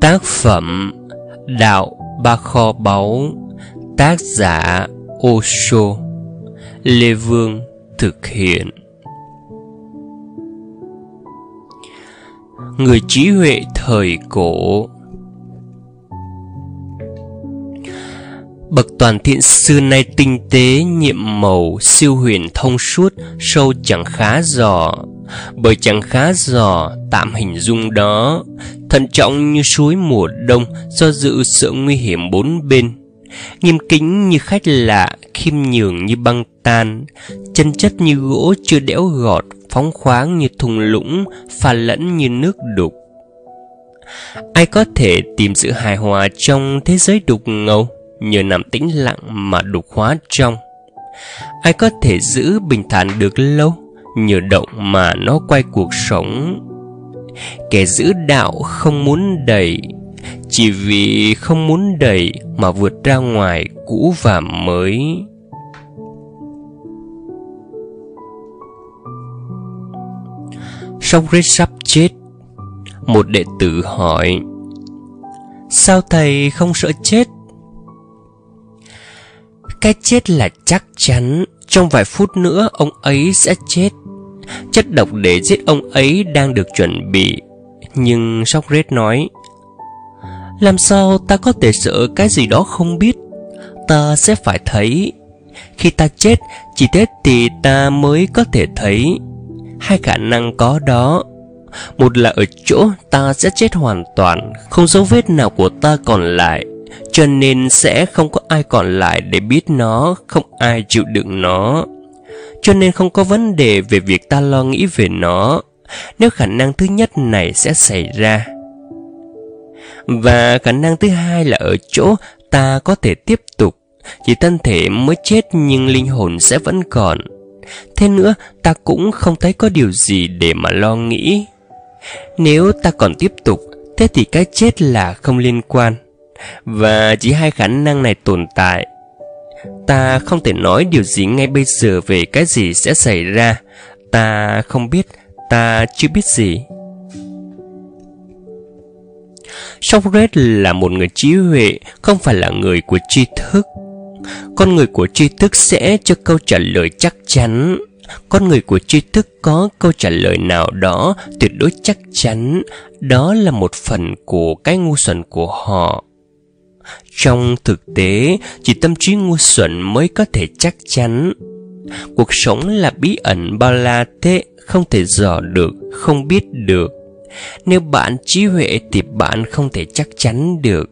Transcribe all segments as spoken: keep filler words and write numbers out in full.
Tác phẩm Đạo Ba Kho Báu, tác giả Osho, Lê Vương thực hiện. Người trí huệ thời cổ. Bậc toàn thiện sư nay tinh tế, nhiệm màu, siêu huyền thông suốt, sâu chẳng khá dò. Bởi chẳng khá dò, tạm hình dung đó. Thận trọng như suối mùa đông, do dự sợ nguy hiểm bốn bên. Nghiêm kính như khách lạ, khiêm nhường như băng tan. Chân chất như gỗ chưa đẽo gọt, phóng khoáng như thung lũng, pha lẫn như nước đục. Ai có thể tìm sự hài hòa trong thế giới đục ngầu, nhờ nằm tĩnh lặng mà đục hóa trong? Ai có thể giữ bình thản được lâu, nhờ động mà nó quay cuộc sống? Kẻ giữ đạo không muốn đẩy, chỉ vì không muốn đẩy mà vượt ra ngoài cũ và mới. Socrates sắp chết. Một đệ tử hỏi: sao thầy không sợ chết? Cái chết là chắc chắn, trong vài phút nữa ông ấy sẽ chết. Chất độc để giết ông ấy đang được chuẩn bị. Nhưng Socrates nói: làm sao ta có thể sợ cái gì đó không biết? Ta sẽ phải thấy. Khi ta chết, chỉ thế thì ta mới có thể thấy. Hai khả năng có đó. Một là ở chỗ ta sẽ chết hoàn toàn, không dấu vết nào của ta còn lại, cho nên sẽ không có ai còn lại để biết nó, không ai chịu đựng nó, cho nên không có vấn đề về việc ta lo nghĩ về nó, nếu khả năng thứ nhất này sẽ xảy ra. Và khả năng thứ hai là ở chỗ ta có thể tiếp tục, chỉ thân thể mới chết nhưng linh hồn sẽ vẫn còn. Thế nữa, ta cũng không thấy có điều gì để mà lo nghĩ. Nếu ta còn tiếp tục, thế thì cái chết là không liên quan. Và chỉ hai khả năng này tồn tại. Ta không thể nói điều gì ngay bây giờ về cái gì sẽ xảy ra. Ta không biết, ta chưa biết gì. Socrates là một người trí huệ, không phải là người của tri thức. Con người của tri thức sẽ cho câu trả lời chắc chắn. Con người của tri thức có câu trả lời nào đó tuyệt đối chắc chắn. Đó là một phần của cái ngu xuẩn của họ. Trong thực tế, chỉ tâm trí ngu xuẩn mới có thể chắc chắn. Cuộc sống là bí ẩn bao la thế, không thể dò được, không biết được. Nếu bạn trí huệ thì bạn không thể chắc chắn được.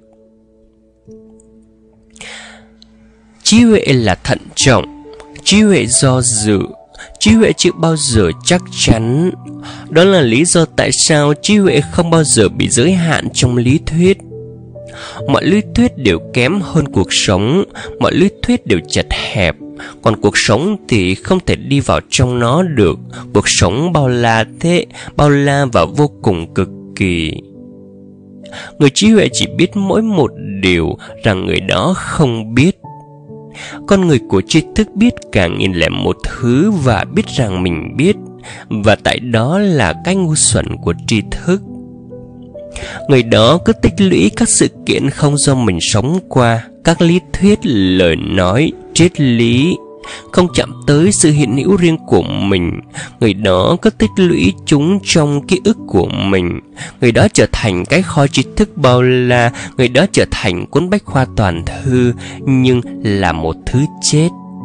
Trí huệ là thận trọng, trí huệ do dự, trí huệ chưa bao giờ chắc chắn. Đó là lý do tại sao trí huệ không bao giờ bị giới hạn trong lý thuyết. Mọi lý thuyết đều kém hơn cuộc sống, mọi lý thuyết đều chật hẹp, còn cuộc sống thì không thể đi vào trong nó được. Cuộc sống bao la thế, bao la và vô cùng cực kỳ. Người trí huệ chỉ biết mỗi một điều, rằng người đó không biết. Con người của tri thức biết cả nghìn lẻ một thứ và biết rằng mình biết, và tại đó là cái ngu xuẩn của tri thức. Người đó cứ tích lũy các sự kiện không do mình sống qua, các lý thuyết, lời nói, triết lý, không chạm tới sự hiện hữu riêng của mình. Người đó cứ tích lũy chúng trong ký ức của mình. Người đó trở thành cái kho tri thức bao la. Người đó trở thành cuốn bách khoa toàn thư, nhưng là một thứ chết.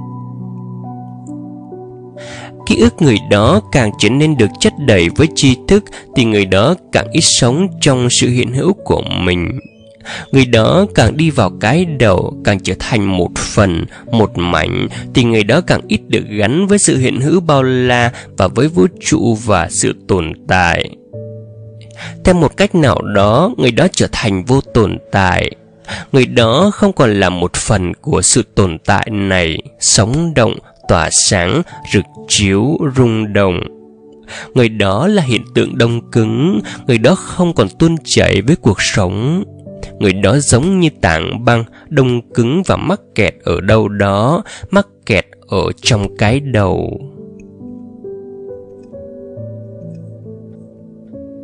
Ký ức người đó càng trở nên được chất đầy với tri thức, thì người đó càng ít sống trong sự hiện hữu của mình. Người đó càng đi vào cái đầu, càng trở thành một phần, một mảnh, thì người đó càng ít được gắn với sự hiện hữu bao la và với vũ trụ và sự tồn tại. Theo một cách nào đó, người đó trở thành vô tồn tại. Người đó không còn là một phần của sự tồn tại này, sống động, tỏa sáng, rực chiếu, rung động. Người đó là hiện tượng đông cứng. Người đó không còn tuôn chảy với cuộc sống. Người đó giống như tảng băng, đông cứng và mắc kẹt ở đâu đó, mắc kẹt ở trong cái đầu.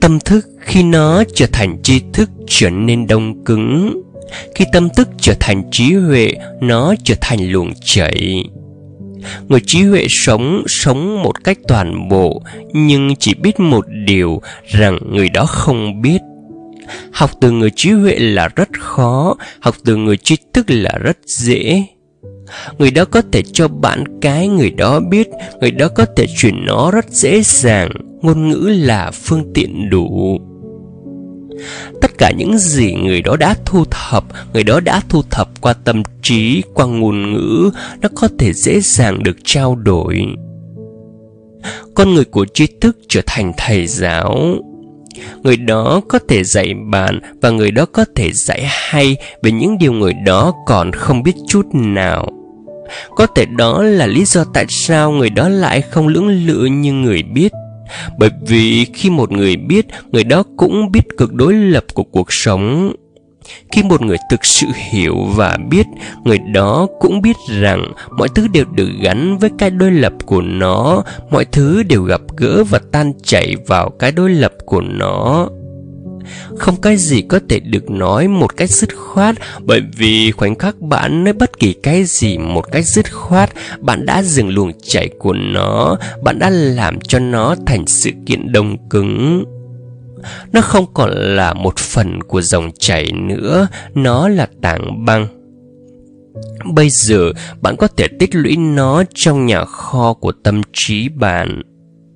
Tâm thức khi nó trở thành tri thức trở nên đông cứng. Khi tâm thức trở thành trí huệ, nó trở thành luồng chảy. Người trí huệ sống, sống một cách toàn bộ, nhưng chỉ biết một điều rằng người đó không biết. Học từ người trí huệ là rất khó, học từ người tri thức là rất dễ. Người đó có thể cho bạn cái người đó biết, người đó có thể truyền nó rất dễ dàng. Ngôn ngữ là phương tiện đủ. Tất cả những gì người đó đã thu thập, người đó đã thu thập qua tâm trí, qua ngôn ngữ, nó có thể dễ dàng được trao đổi. Con người của tri thức trở thành thầy giáo. Người đó có thể dạy bạn và người đó có thể dạy hay về những điều người đó còn không biết chút nào. Có thể đó là lý do tại sao người đó lại không lưỡng lự như người biết. Bởi vì khi một người biết, người đó cũng biết cực đối lập của cuộc sống. Khi một người thực sự hiểu và biết, người đó cũng biết rằng mọi thứ đều được gắn với cái đối lập của nó, mọi thứ đều gặp gỡ và tan chảy vào cái đối lập của nó. Không cái gì có thể được nói một cách dứt khoát, bởi vì khoảnh khắc bạn nói bất kỳ cái gì một cách dứt khoát, bạn đã dừng luồng chảy của nó, bạn đã làm cho nó thành sự kiện đông cứng. Nó không còn là một phần của dòng chảy nữa, nó là tảng băng. Bây giờ bạn có thể tích lũy nó trong nhà kho của tâm trí bạn.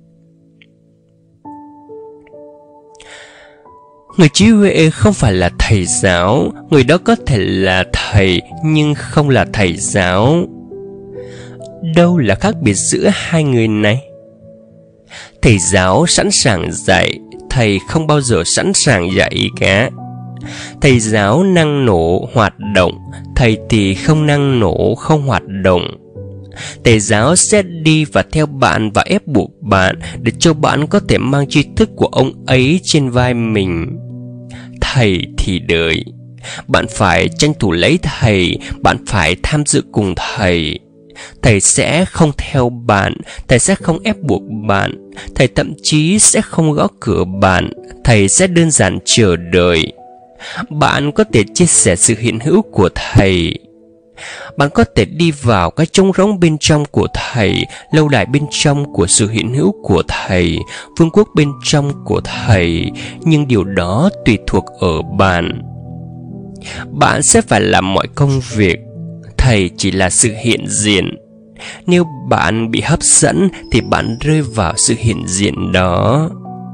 Người trí huệ không phải là thầy giáo, người đó có thể là thầy nhưng không là thầy giáo. Đâu là khác biệt giữa hai người này? Thầy giáo sẵn sàng dạy, thầy không bao giờ sẵn sàng dạy cả. Thầy giáo năng nổ hoạt động, thầy thì không năng nổ không hoạt động. Thầy giáo sẽ đi và theo bạn và ép buộc bạn để cho bạn có thể mang tri thức của ông ấy trên vai mình. Thầy thì đợi. Bạn phải tranh thủ lấy thầy, bạn phải tham dự cùng thầy. Thầy sẽ không theo bạn, thầy sẽ không ép buộc bạn, thầy thậm chí sẽ không gõ cửa bạn, thầy sẽ đơn giản chờ đợi. Bạn có thể chia sẻ sự hiện hữu của thầy. Bạn có thể đi vào cái trống rỗng bên trong của thầy, lâu đài bên trong của sự hiện hữu của thầy, vương quốc bên trong của thầy, nhưng điều đó tùy thuộc ở bạn. Bạn sẽ phải làm mọi công việc, thầy chỉ là sự hiện diện. Nếu bạn bị hấp dẫn thì bạn rơi vào sự hiện diện đó.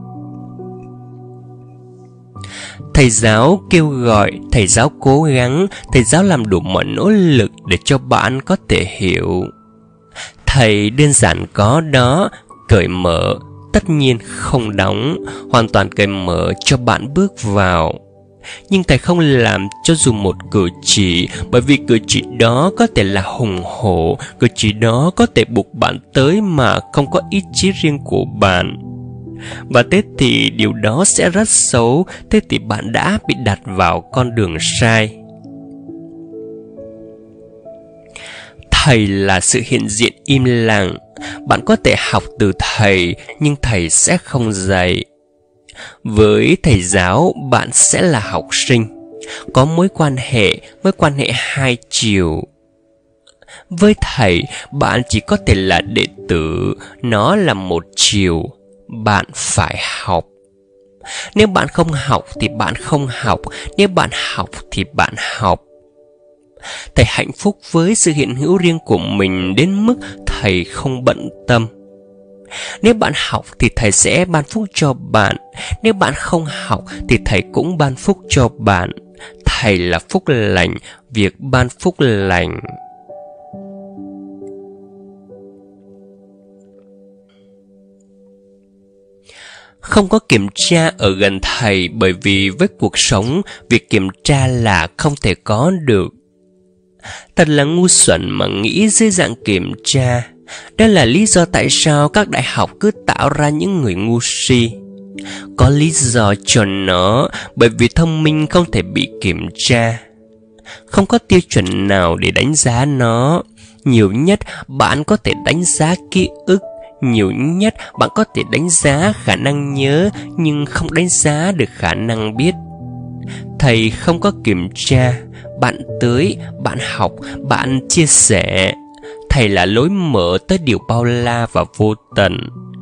Thầy giáo kêu gọi, thầy giáo cố gắng, thầy giáo làm đủ mọi nỗ lực để cho bạn có thể hiểu. Thầy đơn giản có đó, cởi mở, tất nhiên không đóng, hoàn toàn cởi mở cho bạn bước vào. Nhưng thầy không làm cho dù một cử chỉ, bởi vì cử chỉ đó có thể là hùng hổ, cử chỉ đó có thể buộc bạn tới mà không có ý chí riêng của bạn. Và thế thì điều đó sẽ rất xấu, thế thì bạn đã bị đặt vào con đường sai. Thầy là sự hiện diện im lặng. Bạn có thể học từ thầy, nhưng thầy sẽ không dạy. Với thầy giáo, bạn sẽ là học sinh, có mối quan hệ, mối quan hệ hai chiều. Với thầy, bạn chỉ có thể là đệ tử, nó là một chiều. Bạn phải học. Nếu bạn không học thì bạn không học, nếu bạn học thì bạn học. Thầy hạnh phúc với sự hiện hữu riêng của mình đến mức thầy không bận tâm. Nếu bạn học thì thầy sẽ ban phúc cho bạn, nếu bạn không học thì thầy cũng ban phúc cho bạn. Thầy là phúc lành, việc ban phúc lành. Không có kiểm tra ở gần thầy, bởi vì với cuộc sống, việc kiểm tra là không thể có được. Thật là ngu xuẩn mà nghĩ dưới dạng kiểm tra. Đó là lý do tại sao các đại học cứ tạo ra những người ngu si. Có lý do cho nó, bởi vì thông minh không thể bị kiểm tra. Không có tiêu chuẩn nào để đánh giá nó. Nhiều nhất bạn có thể đánh giá ký ức, Nhiều nhất bạn có thể đánh giá khả năng nhớ, nhưng không đánh giá được khả năng biết. Thầy không có kiểm tra, bạn tới, bạn học, bạn chia sẻ. Thầy là lối mở tới điều bao la và vô tận.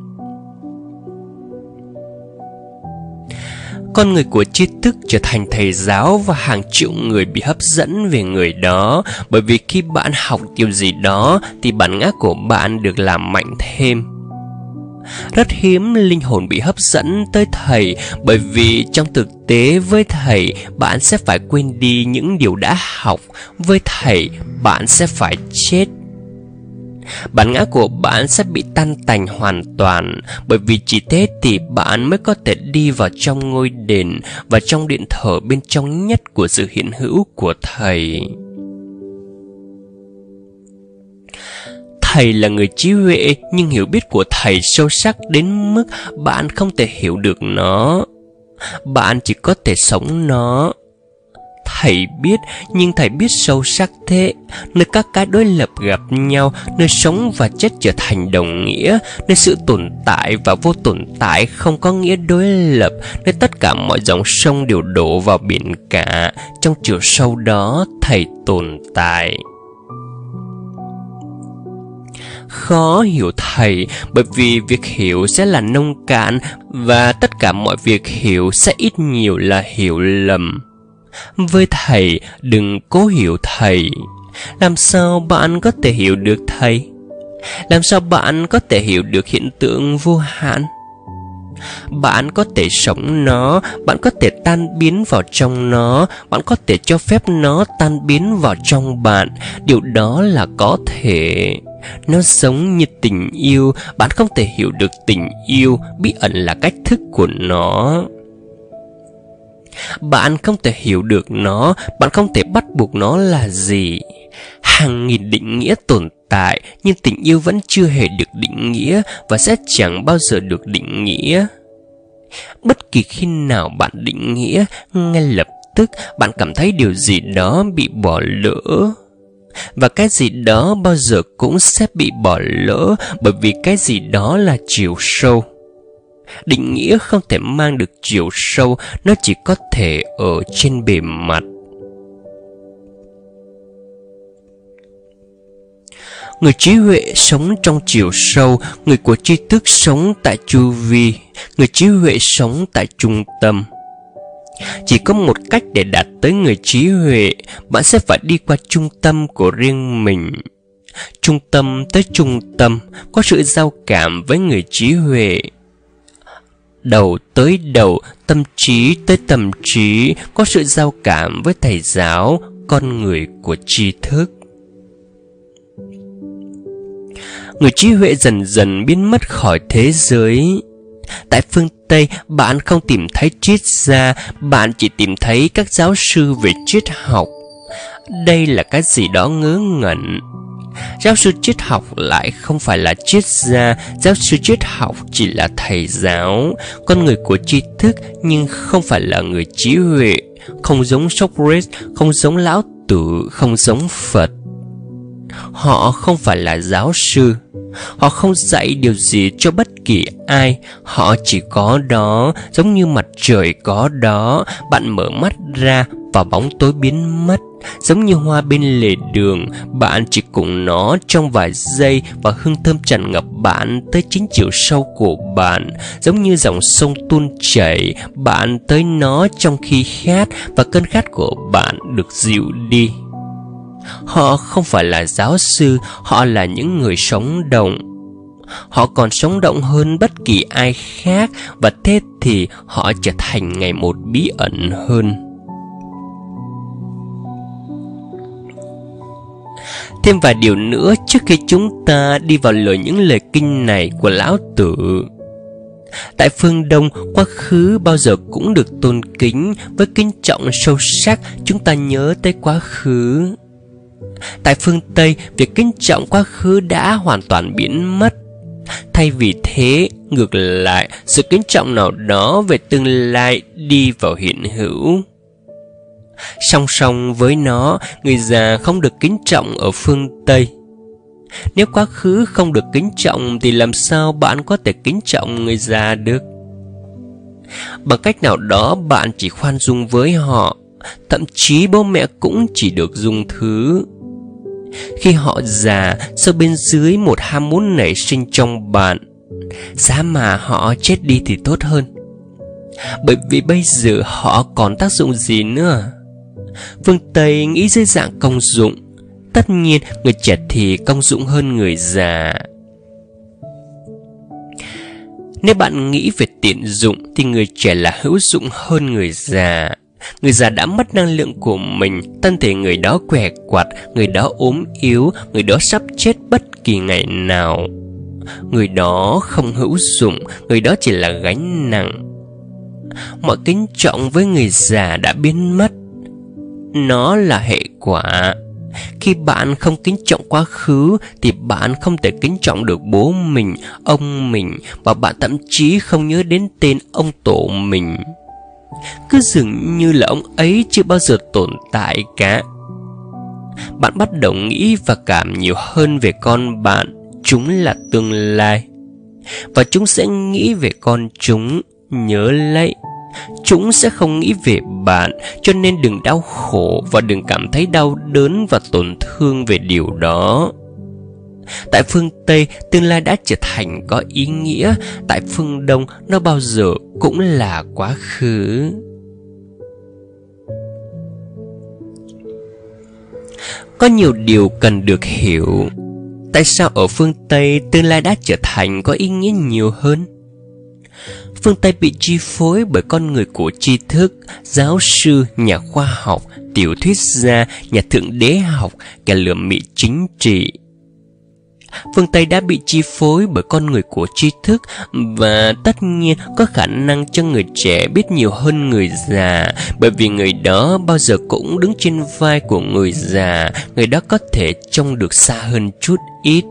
Con người của tri thức trở thành thầy giáo và hàng triệu người bị hấp dẫn về người đó, bởi vì khi bạn học điều gì đó thì bản ngã của bạn được làm mạnh thêm. Rất hiếm linh hồn bị hấp dẫn tới thầy, bởi vì trong thực tế với thầy bạn sẽ phải quên đi những điều đã học, với thầy bạn sẽ phải chết. Bản ngã của bạn sẽ bị tan tành hoàn toàn, bởi vì chỉ thế thì bạn mới có thể đi vào trong ngôi đền và trong điện thờ bên trong nhất của sự hiện hữu của thầy. Thầy là người trí huệ, nhưng hiểu biết của thầy sâu sắc đến mức bạn không thể hiểu được nó. Bạn chỉ có thể sống nó. Thầy biết, nhưng thầy biết sâu sắc thế. Nơi các cái đối lập gặp nhau, nơi sống và chết trở thành đồng nghĩa, nơi sự tồn tại và vô tồn tại không có nghĩa đối lập, nơi tất cả mọi dòng sông đều đổ vào biển cả. Trong chiều sâu đó, thầy tồn tại. Khó hiểu thầy, bởi vì việc hiểu sẽ là nông cạn, và tất cả mọi việc hiểu sẽ ít nhiều là hiểu lầm. Với thầy, đừng cố hiểu thầy. Làm sao bạn có thể hiểu được thầy? Làm sao bạn có thể hiểu được hiện tượng vô hạn? Bạn có thể sống nó, bạn có thể tan biến vào trong nó, bạn có thể cho phép nó tan biến vào trong bạn. Điều đó là có thể. Nó giống như tình yêu, bạn không thể hiểu được tình yêu, bí ẩn là cách thức của nó. Bạn không thể hiểu được nó, bạn không thể bắt buộc nó là gì. Hàng nghìn định nghĩa tồn tại, nhưng tình yêu vẫn chưa hề được định nghĩa và sẽ chẳng bao giờ được định nghĩa. Bất kỳ khi nào bạn định nghĩa, ngay lập tức bạn cảm thấy điều gì đó bị bỏ lỡ. Và cái gì đó bao giờ cũng sẽ bị bỏ lỡ, bởi vì cái gì đó là chiều sâu. Định nghĩa không thể mang được chiều sâu, nó chỉ có thể ở trên bề mặt. Người trí huệ sống trong chiều sâu, người của tri thức sống tại chu vi, người trí huệ sống tại trung tâm. Chỉ có một cách để đạt tới người trí huệ, bạn sẽ phải đi qua trung tâm của riêng mình. Trung tâm tới trung tâm, có sự giao cảm với người trí huệ. Đầu tới đầu, tâm trí tới tâm trí, có sự giao cảm với thầy giáo, con người của tri thức. Người trí huệ dần dần biến mất khỏi thế giới. Tại phương Tây, bạn không tìm thấy triết gia, bạn chỉ tìm thấy các giáo sư về triết học. Đây là cái gì đó ngớ ngẩn. Giáo sư triết học lại không phải là triết gia, giáo sư triết học chỉ là thầy giáo, con người của tri thức nhưng không phải là người trí huệ, không giống Socrates, không giống Lão Tử, không giống Phật. Họ không phải là giáo sư, họ không dạy điều gì cho bất kỳ ai, họ chỉ có đó, giống như mặt trời có đó, bạn mở mắt ra và bóng tối biến mất. Giống như hoa bên lề đường, bạn chỉ cùng nó trong vài giây và hương thơm tràn ngập bạn tới chính chiều sâu của bạn. Giống như dòng sông tuôn chảy, bạn tới nó trong khi khát và cơn khát của bạn được dịu đi. Họ không phải là giáo sư, họ là những người sống động. Họ còn sống động hơn bất kỳ ai khác, và thế thì họ trở thành ngày một bí ẩn hơn. Thêm vài điều nữa trước khi chúng ta đi vào lời những lời kinh này của Lão Tử. Tại phương Đông, quá khứ bao giờ cũng được tôn kính. Với kính trọng sâu sắc, chúng ta nhớ tới quá khứ. Tại phương Tây, việc kính trọng quá khứ đã hoàn toàn biến mất. Thay vì thế, ngược lại, sự kính trọng nào đó về tương lai đi vào hiện hữu. Song song với nó, người già không được kính trọng ở phương Tây. Nếu quá khứ không được kính trọng thì làm sao bạn có thể kính trọng người già được? Bằng cách nào đó bạn chỉ khoan dung với họ, thậm chí bố mẹ cũng chỉ được dung thứ. Khi họ già, sâu bên dưới một ham muốn nảy sinh trong bạn, giá mà họ chết đi thì tốt hơn. Bởi vì bây giờ họ còn tác dụng gì nữa? Phương Tây nghĩ dưới dạng công dụng. Tất nhiên người trẻ thì công dụng hơn người già. Nếu bạn nghĩ về tiện dụng thì người trẻ là hữu dụng hơn người già. Người già đã mất năng lượng của mình, thân thể người đó què quặt, người đó ốm yếu, người đó sắp chết bất kỳ ngày nào. Người đó không hữu dụng, người đó chỉ là gánh nặng. Mọi kính trọng với người già đã biến mất. Nó là hệ quả. Khi bạn không kính trọng quá khứ thì bạn không thể kính trọng được bố mình, ông mình, và bạn thậm chí không nhớ đến tên ông tổ mình. Cứ dường như là ông ấy chưa bao giờ tồn tại cả. Bạn bắt đầu nghĩ và cảm nhiều hơn về con bạn. Chúng là tương lai, và chúng sẽ nghĩ về con chúng. Nhớ lấy, chúng sẽ không nghĩ về bạn. Cho nên đừng đau khổ và đừng cảm thấy đau đớn và tổn thương về điều đó. Tại phương Tây, tương lai đã trở thành có ý nghĩa. Tại phương Đông, nó bao giờ cũng là quá khứ. Có nhiều điều cần được hiểu. Tại sao ở phương Tây tương lai đã trở thành có ý nghĩa nhiều hơn? Phương Tây bị chi phối bởi con người của tri thức, giáo sư, nhà khoa học, tiểu thuyết gia, nhà thượng đế học, kẻ lừa mị chính trị. Phương Tây đã bị chi phối bởi con người của tri thức, và tất nhiên có khả năng cho người trẻ biết nhiều hơn người già, bởi vì người đó bao giờ cũng đứng trên vai của người già. Người đó có thể trông được xa hơn chút ít.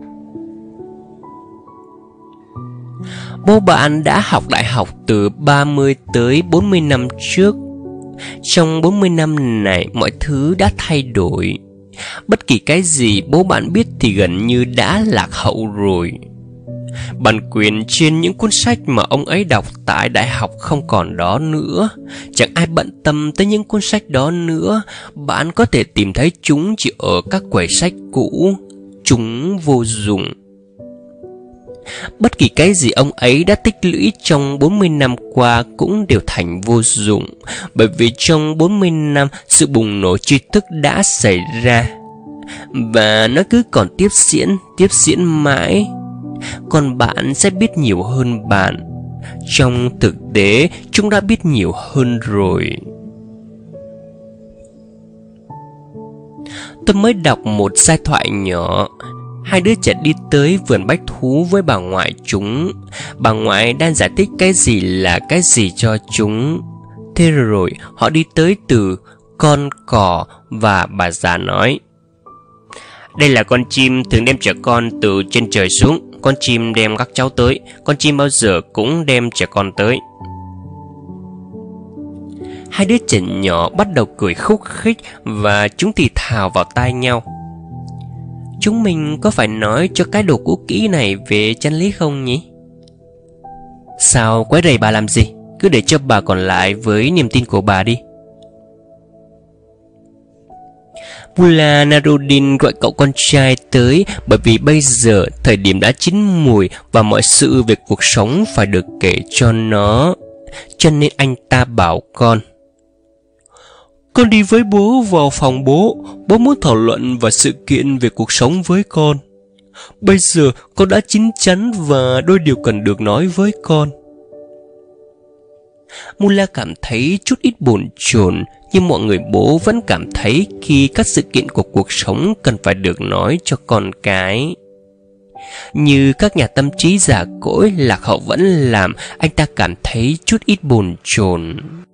Bố bạn đã học đại học từ ba mươi tới bốn mươi năm trước. Trong bốn mươi năm này, mọi thứ đã thay đổi. Bất kỳ cái gì bố bạn biết thì gần như đã lạc hậu rồi. Bản quyền trên những cuốn sách mà ông ấy đọc tại đại học không còn đó nữa. Chẳng ai bận tâm tới những cuốn sách đó nữa. Bạn có thể tìm thấy chúng chỉ ở các quầy sách cũ. Chúng vô dụng. Bất kỳ cái gì ông ấy đã tích lũy trong bốn mươi năm qua cũng đều thành vô dụng. Bởi vì trong bốn mươi năm, sự bùng nổ tri thức đã xảy ra, và nó cứ còn tiếp diễn, tiếp diễn mãi. Còn bạn sẽ biết nhiều hơn bạn. Trong thực tế, chúng đã biết nhiều hơn rồi. Tôi mới đọc một giai thoại nhỏ. Hai đứa trẻ đi tới vườn bách thú với bà ngoại chúng. Bà ngoại đang giải thích cái gì là cái gì cho chúng. Thế rồi họ đi tới từ con cò, và bà già nói: đây là con chim thường đem trẻ con từ trên trời xuống. Con chim đem các cháu tới. Con chim bao giờ cũng đem trẻ con tới. Hai đứa trẻ nhỏ bắt đầu cười khúc khích, và chúng thì thào vào tai nhau: chúng mình có phải nói cho cái đồ cũ kỹ này về chân lý không nhỉ? Sao quấy rầy bà làm gì? Cứ để cho bà còn lại với niềm tin của bà đi. Mullah Nasruddin gọi cậu con trai tới, bởi vì bây giờ thời điểm đã chín mùi và mọi sự về cuộc sống phải được kể cho nó. Cho nên anh ta bảo con: con đi với bố vào phòng bố. Bố muốn thảo luận và sự kiện về cuộc sống với con. Bây giờ con đã chín chắn và đôi điều cần được nói với con. Mullah cảm thấy chút ít bồn chồn, nhưng mọi người bố vẫn cảm thấy khi các sự kiện của cuộc sống cần phải được nói cho con cái. Như các nhà tâm trí già cỗi lạc hậu vẫn làm, anh ta cảm thấy chút ít bồn chồn.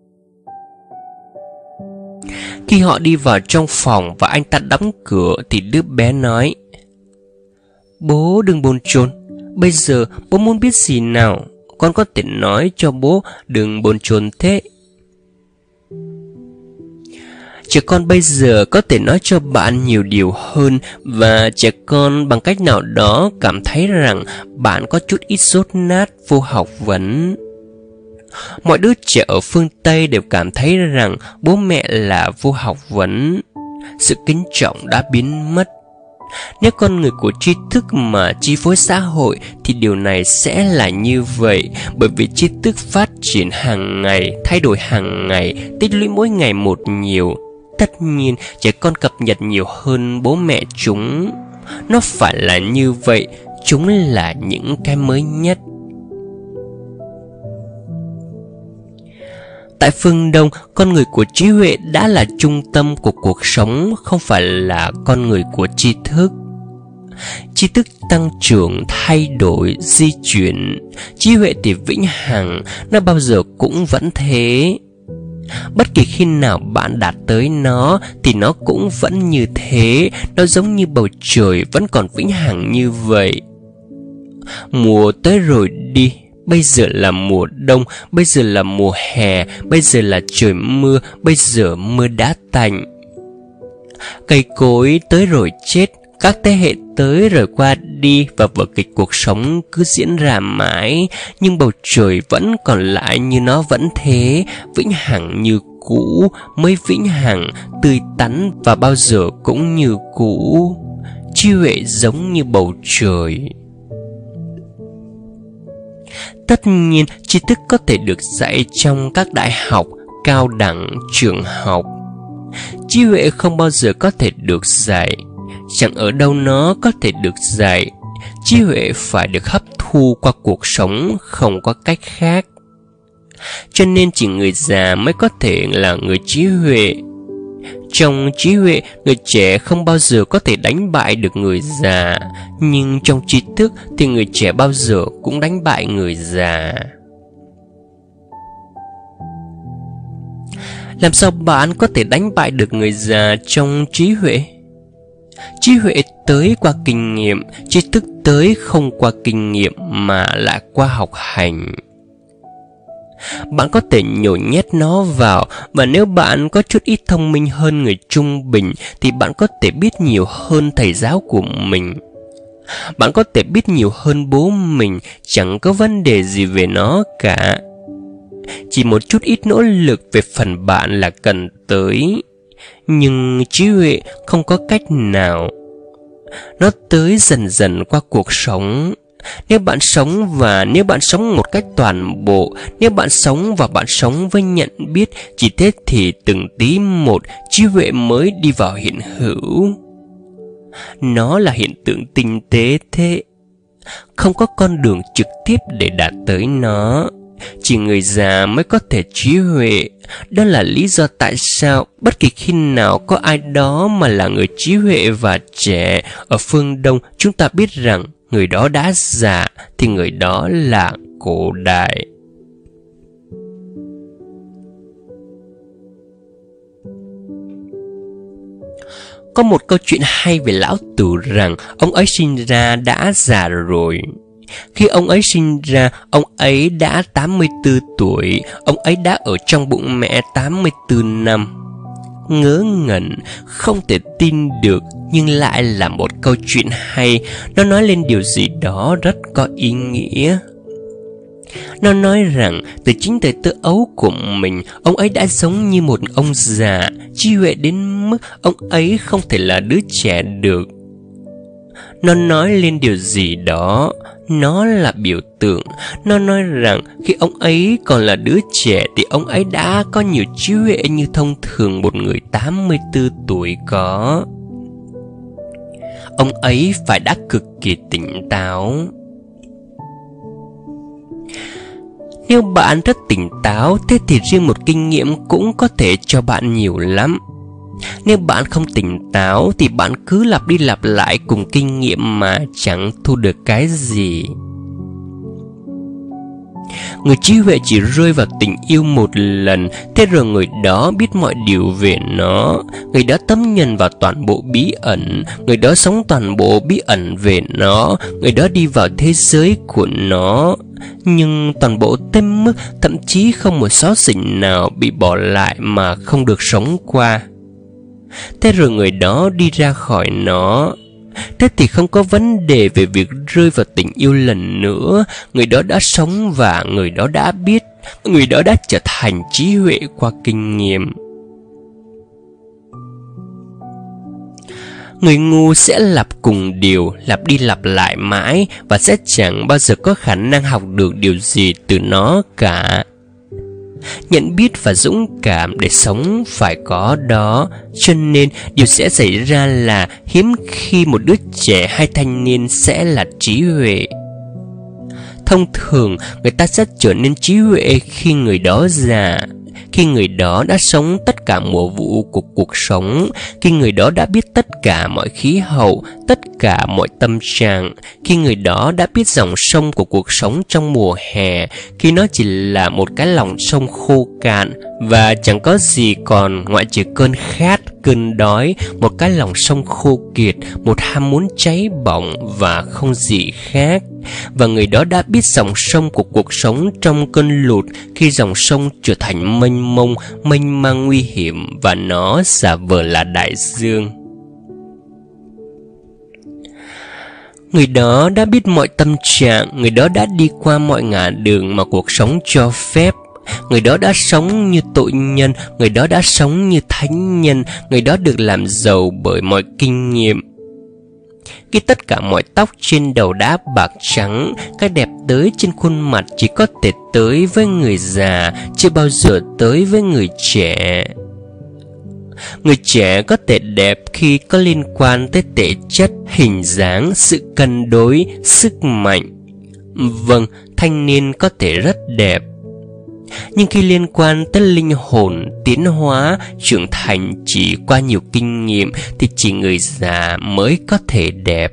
Khi họ đi vào trong phòng và anh ta đóng cửa thì đứa bé nói: bố đừng bồn chồn. Bây giờ bố muốn biết gì nào? Con có thể nói cho bố, đừng bồn chồn thế. Trẻ con bây giờ có thể nói cho bạn nhiều điều hơn, và trẻ con bằng cách nào đó cảm thấy rằng bạn có chút ít dốt nát, vô học vấn. Mọi đứa trẻ ở phương Tây đều cảm thấy rằng bố mẹ là vô học vấn. Sự kính trọng đã biến mất. Nếu con người của tri thức mà chi phối xã hội thì điều này sẽ là như vậy, bởi vì tri thức phát triển hàng ngày, thay đổi hàng ngày, tích lũy mỗi ngày một nhiều. Tất nhiên, trẻ con cập nhật nhiều hơn bố mẹ chúng. Nó phải là như vậy, chúng là những cái mới nhất. Tại phương Đông, con người của trí huệ đã là trung tâm của cuộc sống, không phải là con người của tri thức. Tri thức tăng trưởng, thay đổi, di chuyển. Trí huệ thì vĩnh hằng, nó bao giờ cũng vẫn thế. Bất kỳ khi nào bạn đạt tới nó thì nó cũng vẫn như thế. Nó giống như bầu trời vẫn còn vĩnh hằng như vậy. Mùa tới rồi đi. Bây giờ là mùa đông, bây giờ là mùa hè, bây giờ là trời mưa, bây giờ mưa đã tạnh. Cây cối tới rồi chết, các thế hệ tới rồi qua đi, và vở kịch cuộc sống cứ diễn ra mãi. Nhưng bầu trời vẫn còn lại như nó vẫn thế, vĩnh hằng như cũ, mới vĩnh hằng, tươi tắn và bao giờ cũng như cũ. Trí huệ giống như bầu trời. Tất nhiên, tri thức có thể được dạy trong các đại học, cao đẳng, trường học. Trí huệ không bao giờ có thể được dạy. Chẳng ở đâu nó có thể được dạy. Trí huệ phải được hấp thu qua cuộc sống, không có cách khác. Cho nên chỉ người già mới có thể là người trí huệ. Trong trí huệ, người trẻ không bao giờ có thể đánh bại được người già. Nhưng trong tri thức thì người trẻ bao giờ cũng đánh bại người già. Làm sao bạn có thể đánh bại được người già trong trí huệ? Trí huệ tới qua kinh nghiệm, tri thức tới không qua kinh nghiệm mà là qua học hành. Bạn có thể nhồi nhét nó vào, và nếu bạn có chút ít thông minh hơn người trung bình thì bạn có thể biết nhiều hơn thầy giáo của mình. Bạn có thể biết nhiều hơn bố mình, chẳng có vấn đề gì về nó cả. Chỉ một chút ít nỗ lực về phần bạn là cần tới. Nhưng trí huệ không có cách nào. Nó tới dần dần qua cuộc sống. Nếu bạn sống và nếu bạn sống một cách toàn bộ, nếu bạn sống và bạn sống với nhận biết, chỉ thế thì từng tí một trí huệ mới đi vào hiện hữu. Nó là hiện tượng tinh tế thế. Không có con đường trực tiếp để đạt tới nó. Chỉ người già mới có thể trí huệ. Đó là lý do tại sao bất kỳ khi nào có ai đó mà là người trí huệ và trẻ ở phương Đông, chúng ta biết rằng người đó đã già thì người đó là cổ đại. Có một câu chuyện hay về lão tử rằng ông ấy sinh ra đã già rồi. Khi ông ấy sinh ra, ông ấy đã tám mươi tư tuổi. Ông ấy đã ở trong bụng mẹ tám mươi tư năm. Ngớ ngẩn, không thể tin được, nhưng lại là một câu chuyện hay. Nó nói lên điều gì đó rất có ý nghĩa. Nó nói rằng từ chính thời thơ ấu của mình, ông ấy đã giống như một ông già, trí huệ đến mức ông ấy không thể là đứa trẻ được. Nó nói lên điều gì đó. Nó là biểu tượng. Nó nói rằng khi ông ấy còn là đứa trẻ thì ông ấy đã có nhiều trí huệ như thông thường một người tám mươi tư tuổi có. Ông ấy phải đã cực kỳ tỉnh táo. Nếu bạn rất tỉnh táo, thế thì riêng một kinh nghiệm cũng có thể cho bạn nhiều lắm. Nếu bạn không tỉnh táo thì bạn cứ lặp đi lặp lại cùng kinh nghiệm mà chẳng thu được cái gì. Người trí huệ chỉ rơi vào tình yêu một lần, thế rồi người đó biết mọi điều về nó. Người đó thấm nhuần vào toàn bộ bí ẩn. Người đó sống toàn bộ bí ẩn về nó. Người đó đi vào thế giới của nó. Nhưng toàn bộ tới mức thậm chí không một xó xỉnh nào bị bỏ lại mà không được sống qua. Thế rồi người đó đi ra khỏi nó. Thế thì không có vấn đề về việc rơi vào tình yêu lần nữa. Người đó đã sống và người đó đã biết. Người đó đã trở thành trí huệ qua kinh nghiệm. Người ngu sẽ lặp cùng điều, lặp đi lặp lại mãi và sẽ chẳng bao giờ có khả năng học được điều gì từ nó cả. Nhận biết và dũng cảm để sống phải có đó. Cho nên điều sẽ xảy ra là hiếm khi một đứa trẻ hay thanh niên sẽ là trí huệ. Thông thường người ta sẽ trở nên trí huệ khi người đó già, khi người đó đã sống tất cả mùa vụ của cuộc sống, khi người đó đã biết tất cả mọi khí hậu, tất cả mọi tâm trạng, khi người đó đã biết dòng sông của cuộc sống trong mùa hè, khi nó chỉ là một cái lòng sông khô cạn và chẳng có gì còn ngoại trừ cơn khát, cơn đói, một cái lòng sông khô kiệt, một ham muốn cháy bỏng và không gì khác. Và người đó đã biết dòng sông của cuộc sống trong cơn lụt, khi dòng sông trở thành mênh mông, mênh mang nguy hiểm và nó giả vờ là đại dương. Người đó đã biết mọi tâm trạng, người đó đã đi qua mọi ngã đường mà cuộc sống cho phép. Người đó đã sống như tội nhân, người đó đã sống như thánh nhân, người đó được làm giàu bởi mọi kinh nghiệm. Khi tất cả mọi tóc trên đầu đã bạc trắng, cái đẹp tới trên khuôn mặt chỉ có thể tới với người già, chưa bao giờ tới với người trẻ. Người trẻ có thể đẹp khi có liên quan tới thể chất, hình dáng, sự cân đối, sức mạnh. Vâng, thanh niên có thể rất đẹp. Nhưng khi liên quan tới linh hồn, tiến hóa, trưởng thành chỉ qua nhiều kinh nghiệm thì chỉ người già mới có thể đẹp.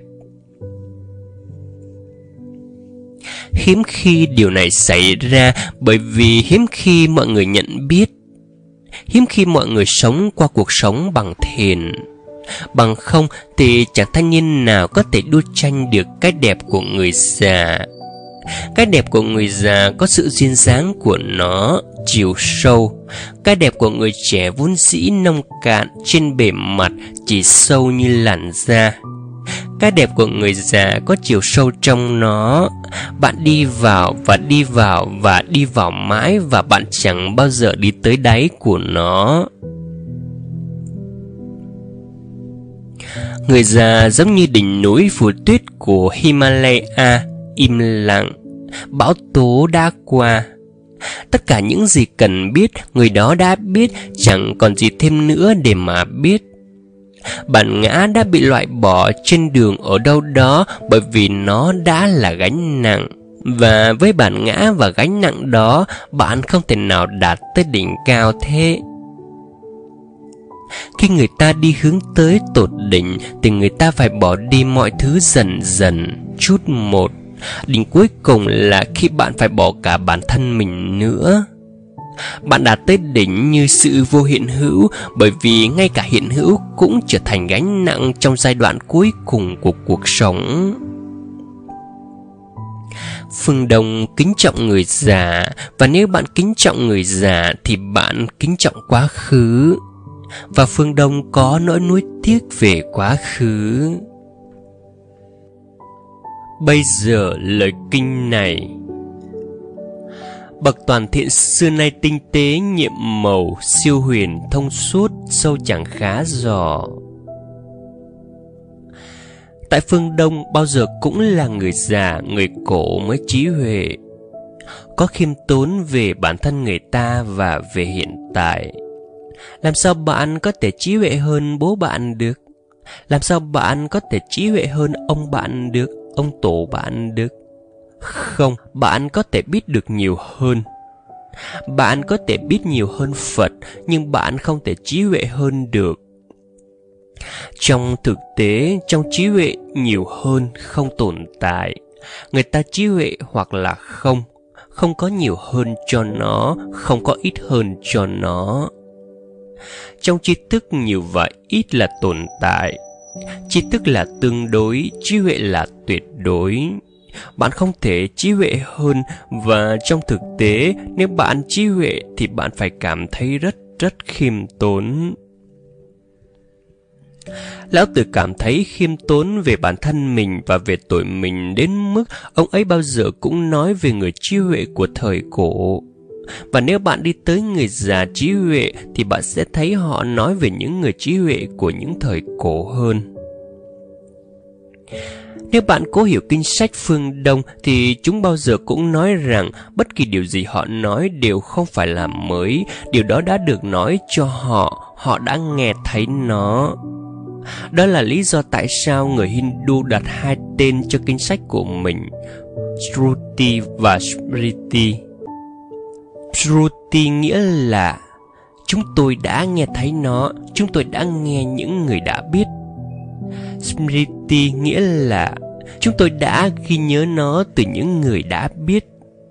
Hiếm khi điều này xảy ra bởi vì hiếm khi mọi người nhận biết. Hiếm khi mọi người sống qua cuộc sống bằng thiền. Bằng không thì chẳng thanh niên nào có thể đua tranh được cái đẹp của người già. Cái đẹp của người già có sự duyên dáng của nó, chiều sâu. Cái đẹp của người trẻ vốn dĩ nông cạn trên bề mặt, chỉ sâu như làn da. Cái đẹp của người già có chiều sâu trong nó. Bạn đi vào và đi vào và đi vào mãi và bạn chẳng bao giờ đi tới đáy của nó. Người già giống như đỉnh núi phủ tuyết của Himalaya, im lặng. Bão tố đã qua. Tất cả những gì cần biết, người đó đã biết, chẳng còn gì thêm nữa để mà biết. Bản ngã đã bị loại bỏ trên đường ở đâu đó bởi vì nó đã là gánh nặng. Và với bản ngã và gánh nặng đó, bạn không thể nào đạt tới đỉnh cao thế. Khi người ta đi hướng tới tột đỉnh thì người ta phải bỏ đi mọi thứ dần dần, chút một. Đỉnh cuối cùng là khi bạn phải bỏ cả bản thân mình nữa. Bạn đạt tới đỉnh như sự vô hiện hữu, bởi vì ngay cả hiện hữu cũng trở thành gánh nặng trong giai đoạn cuối cùng của cuộc sống. Phương Đông kính trọng người già, và nếu bạn kính trọng người già thì bạn kính trọng quá khứ. Và phương Đông có nỗi nuối tiếc về quá khứ. Bây giờ lời kinh này: bậc toàn thiện xưa nay tinh tế, nhiệm màu, siêu huyền, thông suốt, sâu chẳng khá dò. Tại phương Đông bao giờ cũng là người già, người cổ mới trí huệ. Có khiêm tốn về bản thân người ta và về hiện tại. Làm sao bạn có thể trí huệ hơn bố bạn được? Làm sao bạn có thể trí huệ hơn ông bạn được, ông tổ bạn được? Không, bạn có thể biết được nhiều hơn. Bạn có thể biết nhiều hơn Phật, nhưng bạn không thể trí huệ hơn được. Trong thực tế, trong trí huệ nhiều hơn không tồn tại. Người ta trí huệ hoặc là không, không có nhiều hơn cho nó, không có ít hơn cho nó. Trong tri thức nhiều và ít là tồn tại. Tri thức là tương đối, trí huệ là tuyệt đối. Bạn không thể trí huệ hơn, và trong thực tế, nếu bạn trí huệ thì bạn phải cảm thấy rất rất khiêm tốn. Lão Tử cảm thấy khiêm tốn về bản thân mình và về tuổi mình đến mức ông ấy bao giờ cũng nói về người trí huệ của thời cổ. Và nếu bạn đi tới người già trí huệ thì bạn sẽ thấy họ nói về những người trí huệ của những thời cổ hơn. Nếu bạn cố hiểu kinh sách phương Đông thì chúng bao giờ cũng nói rằng bất kỳ điều gì họ nói đều không phải là mới. Điều đó đã được nói cho họ, họ đã nghe thấy nó. Đó là lý do tại sao người Hindu đặt hai tên cho kinh sách của mình, Shruti và Smriti. Shruti nghĩa là chúng tôi đã nghe thấy nó, chúng tôi đã nghe những người đã biết. Smriti nghĩa là chúng tôi đã ghi nhớ nó từ những người đã biết.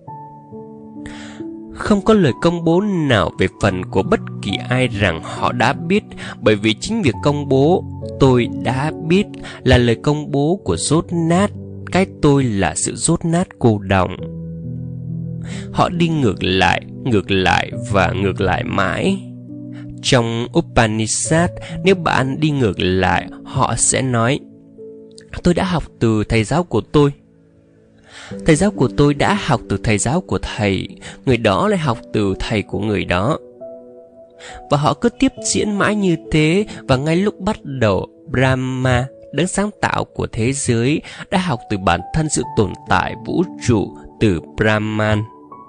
Không có lời công bố nào về phần của bất kỳ ai rằng họ đã biết, bởi vì chính việc công bố tôi đã biết là lời công bố của dốt nát. Cái tôi là sự dốt nát cô đọng. Họ đi ngược lại, ngược lại và ngược lại mãi. Trong Upanishad, nếu bạn đi ngược lại, họ sẽ nói: tôi đã học từ thầy giáo của tôi. Thầy giáo của tôi đã học từ thầy giáo của thầy. Người đó lại học từ thầy của người đó. Và họ cứ tiếp diễn mãi như thế. Và ngay lúc bắt đầu, Brahma, đấng sáng tạo của thế giới, đã học từ bản thân sự tồn tại vũ trụ, từ Brahman.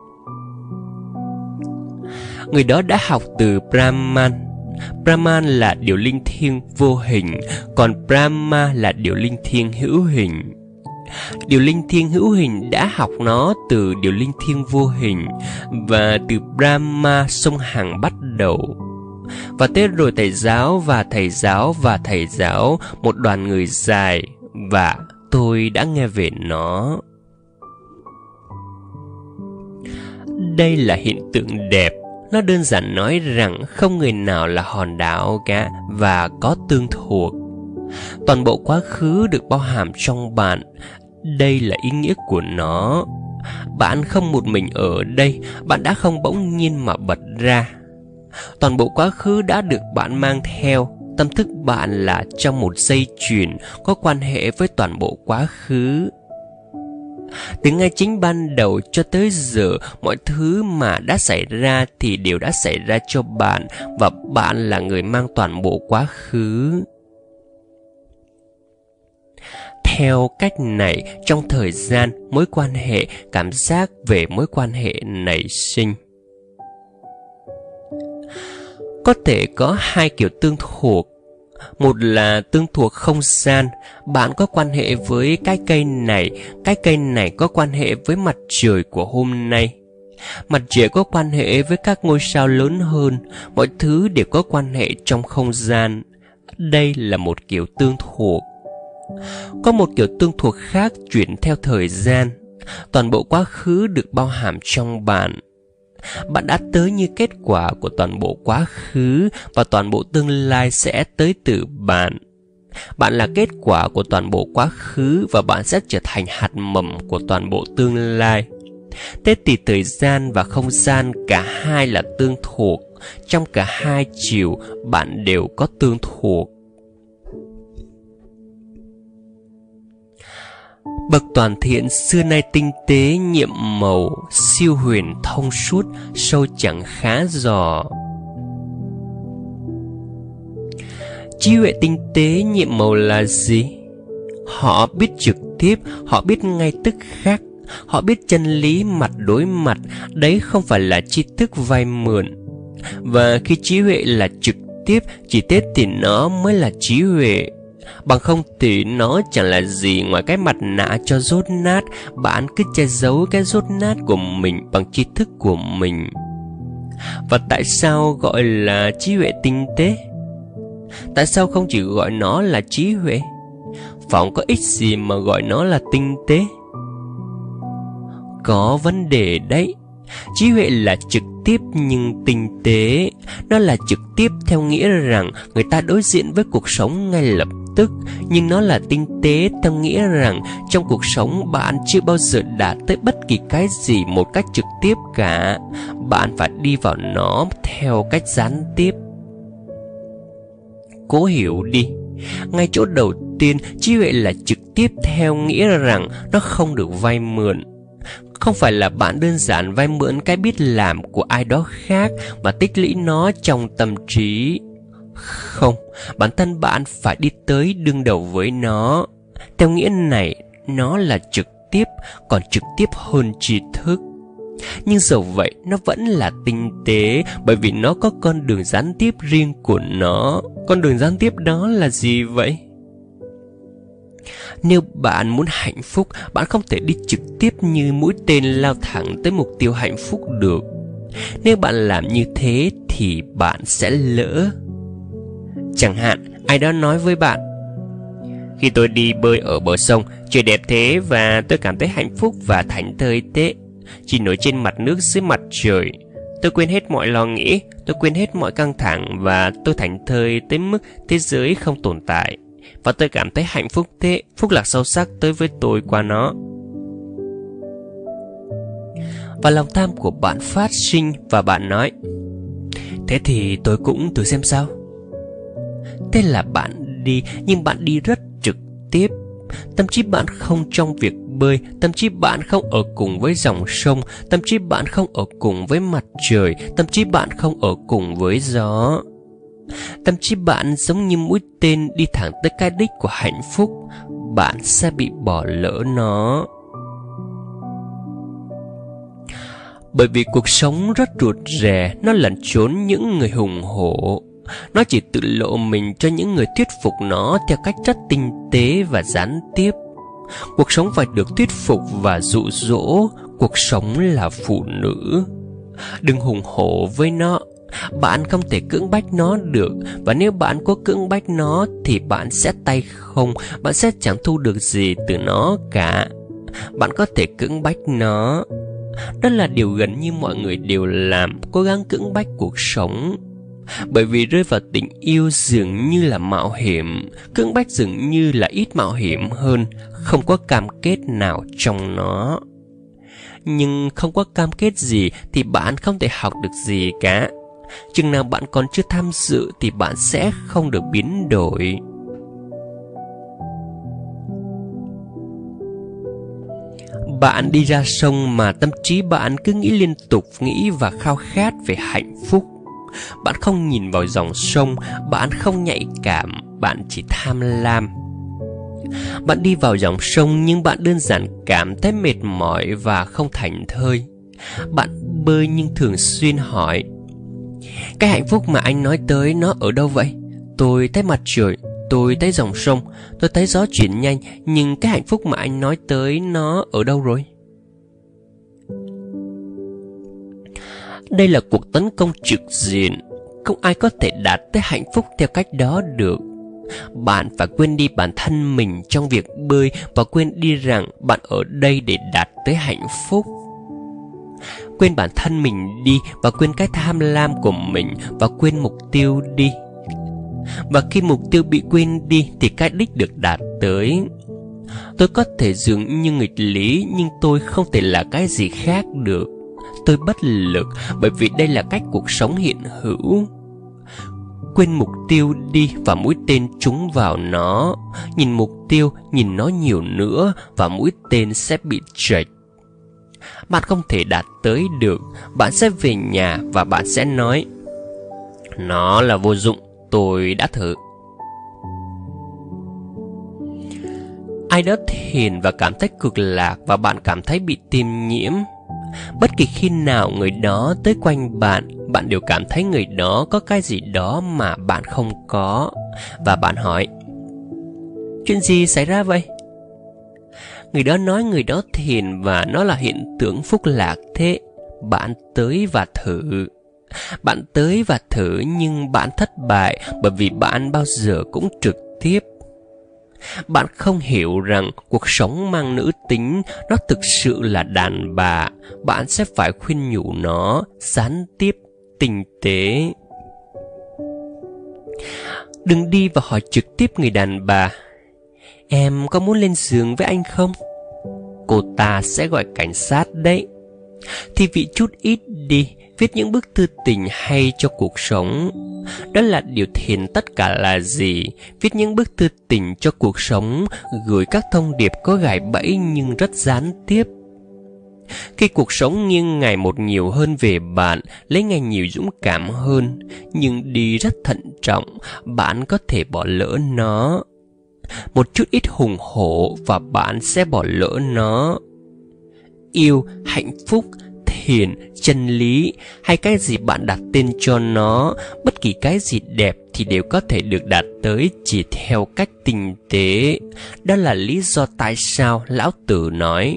Người đó đã học từ Brahman. Brahman là điều linh thiêng vô hình, còn Brahma là điều linh thiêng hữu hình. Điều linh thiêng hữu hình đã học nó từ điều linh thiêng vô hình, và từ Brahma sông Hằng bắt đầu. Và thế rồi thầy giáo và thầy giáo và thầy giáo, một đoàn người dài, và tôi đã nghe về nó. Đây là hiện tượng đẹp. Nó đơn giản nói rằng không người nào là hòn đảo cả và có tương thuộc. Toàn bộ quá khứ được bao hàm trong bạn. Đây là ý nghĩa của nó. Bạn không một mình ở đây, bạn đã không bỗng nhiên mà bật ra. Toàn bộ quá khứ đã được bạn mang theo. Tâm thức bạn là trong một dây chuyền có quan hệ với toàn bộ quá khứ. Từ ngay chính ban đầu cho tới giờ, mọi thứ mà đã xảy ra thì đều đã xảy ra cho bạn, và bạn là người mang toàn bộ quá khứ. Theo cách này, trong thời gian, mối quan hệ, cảm giác về mối quan hệ nảy sinh. Có thể có hai kiểu tương thuộc. Một là tương thuộc không gian. Bạn có quan hệ với cái cây này, cái cây này có quan hệ với mặt trời của hôm nay. Mặt trời có quan hệ với các ngôi sao lớn hơn. Mọi thứ đều có quan hệ trong không gian. Đây là một kiểu tương thuộc. Có một kiểu tương thuộc khác chuyển theo thời gian. Toàn bộ quá khứ được bao hàm trong bạn. Bạn đã tới như kết quả của toàn bộ quá khứ, và toàn bộ tương lai sẽ tới từ bạn. Bạn là kết quả của toàn bộ quá khứ, và bạn sẽ trở thành hạt mầm của toàn bộ tương lai. Thế thì thời gian và không gian cả hai là tương thuộc. Trong cả hai chiều, bạn đều có tương thuộc. Bậc toàn thiện xưa nay tinh tế, nhiệm màu, siêu huyền thông suốt, sâu chẳng khá dò. Trí huệ tinh tế nhiệm màu là gì? Họ biết trực tiếp, họ biết ngay tức khắc, họ biết chân lý mặt đối mặt. Đấy không phải là tri thức vay mượn. Và khi trí huệ là trực tiếp, chỉ thế thì nó mới là trí huệ. Bằng không thì nó chẳng là gì ngoài cái mặt nạ cho dốt nát. Bạn cứ che giấu cái dốt nát của mình bằng tri thức của mình. Và tại sao gọi là trí huệ tinh tế? Tại sao không chỉ gọi nó là trí huệ? Phỏng có ích gì mà gọi nó là tinh tế? Có vấn đề đấy. Trí huệ là trực tiếp nhưng tinh tế. Nó là trực tiếp theo nghĩa rằng người ta đối diện với cuộc sống ngay lập tức. Nhưng nó là tinh tế theo nghĩa rằng trong cuộc sống bạn chưa bao giờ đạt tới bất kỳ cái gì một cách trực tiếp cả. Bạn phải đi vào nó theo cách gián tiếp. Cố hiểu đi. Ngay chỗ đầu tiên, trí huệ là trực tiếp theo nghĩa rằng nó không được vay mượn. Không phải là bạn đơn giản vay mượn cái biết làm của ai đó khác mà tích lũy nó trong tâm trí. Không, bản thân bạn phải đi tới đương đầu với nó. Theo nghĩa này, nó là trực tiếp, còn trực tiếp hơn tri thức. Nhưng dẫu vậy, nó vẫn là tinh tế, bởi vì nó có con đường gián tiếp riêng của nó. Con đường gián tiếp đó là gì vậy? Nếu bạn muốn hạnh phúc, bạn không thể đi trực tiếp như mũi tên lao thẳng tới mục tiêu hạnh phúc được. Nếu bạn làm như thế thì bạn sẽ lỡ. Chẳng hạn, ai đó nói với bạn: khi tôi đi bơi ở bờ sông, trời đẹp thế và tôi cảm thấy hạnh phúc và thảnh thơi thế. Chỉ nổi trên mặt nước dưới mặt trời. Tôi quên hết mọi lo nghĩ, tôi quên hết mọi căng thẳng và tôi thảnh thơi tới mức thế giới không tồn tại. Và tôi cảm thấy hạnh phúc thế, phúc lạc sâu sắc tới với tôi qua nó. Và lòng tham của bạn phát sinh và bạn nói: thế thì tôi cũng thử xem sao. Thế là bạn đi, nhưng bạn đi rất trực tiếp. Tâm trí bạn không trong việc bơi, tâm trí bạn không ở cùng với dòng sông, tâm trí bạn không ở cùng với mặt trời, tâm trí bạn không ở cùng với gió. Tâm trí bạn giống như mũi tên đi thẳng tới cái đích của hạnh phúc. Bạn sẽ bị bỏ lỡ nó. Bởi vì cuộc sống rất rụt rè, nó lẩn trốn những người hùng hổ. Nó chỉ tự lộ mình cho những người thuyết phục nó theo cách rất tinh tế và gián tiếp. Cuộc sống phải được thuyết phục và dụ dỗ. Cuộc sống là phụ nữ. Đừng hùng hổ với nó. Bạn không thể cưỡng bách nó được. Và nếu bạn có cưỡng bách nó thì bạn sẽ tay không. Bạn sẽ chẳng thu được gì từ nó cả. Bạn có thể cưỡng bách nó. Đó là điều gần như mọi người đều làm, cố gắng cưỡng bách cuộc sống. Bởi vì rơi vào tình yêu dường như là mạo hiểm, cưỡng bách dường như là ít mạo hiểm hơn, không có cam kết nào trong nó. Nhưng không có cam kết gì thì bạn không thể học được gì cả. Chừng nào bạn còn chưa tham dự thì bạn sẽ không được biến đổi. Bạn đi ra sông mà tâm trí bạn cứ nghĩ liên tục, nghĩ và khao khát về hạnh phúc. Bạn không nhìn vào dòng sông, bạn không nhạy cảm, bạn chỉ tham lam. Bạn đi vào dòng sông nhưng bạn đơn giản cảm thấy mệt mỏi và không thảnh thơi. Bạn bơi nhưng thường xuyên hỏi: cái hạnh phúc mà anh nói tới nó ở đâu vậy? Tôi thấy mặt trời, tôi thấy dòng sông, tôi thấy gió chuyển nhanh, nhưng cái hạnh phúc mà anh nói tới nó ở đâu rồi? Đây là cuộc tấn công trực diện. Không ai có thể đạt tới hạnh phúc theo cách đó được. Bạn phải quên đi bản thân mình trong việc bơi và quên đi rằng bạn ở đây để đạt tới hạnh phúc. Quên bản thân mình đi và quên cái tham lam của mình và quên mục tiêu đi. Và khi mục tiêu bị quên đi thì cái đích được đạt tới. Tôi có thể dường như nghịch lý, nhưng tôi không thể là cái gì khác được. Tôi bất lực bởi vì đây là cách cuộc sống hiện hữu. Quên mục tiêu đi và mũi tên trúng vào nó. Nhìn mục tiêu, nhìn nó nhiều nữa và mũi tên sẽ bị trệch. Bạn không thể đạt tới được. Bạn sẽ về nhà và bạn sẽ nói: nó là vô dụng, tôi đã thử. Ai đó thiền và cảm thấy cực lạc và bạn cảm thấy bị tiêm nhiễm. Bất kỳ khi nào người đó tới quanh bạn, bạn đều cảm thấy người đó có cái gì đó mà bạn không có. Và bạn hỏi: chuyện gì xảy ra vậy? Người đó nói người đó thiền và nó là hiện tượng phúc lạc thế. Bạn tới và thử. Bạn tới và thử nhưng bạn thất bại bởi vì bạn bao giờ cũng trực tiếp. Bạn không hiểu rằng cuộc sống mang nữ tính, nó thực sự là đàn bà. Bạn sẽ phải khuyên nhủ nó, gián tiếp, tinh tế. Đừng đi và hỏi trực tiếp người đàn bà: em có muốn lên giường với anh không? Cô ta sẽ gọi cảnh sát đấy. thì viết chút ít đi, viết những bức thư tình hay cho cuộc sống. Đó là điều thiền tất cả là gì? Viết những bức thư tình cho cuộc sống, gửi các thông điệp có gài bẫy nhưng rất gián tiếp. Khi cuộc sống nghiêng ngày một nhiều hơn về bạn, lấy ngày nhiều dũng cảm hơn, nhưng đi rất thận trọng, bạn có thể bỏ lỡ nó. Một chút ít hùng hổ và bạn sẽ bỏ lỡ nó. Yêu, hạnh phúc, thiền, chân lý hay cái gì bạn đặt tên cho nó, bất kỳ cái gì đẹp thì đều có thể được đạt tới chỉ theo cách tinh tế. Đó là lý do tại sao Lão Tử nói: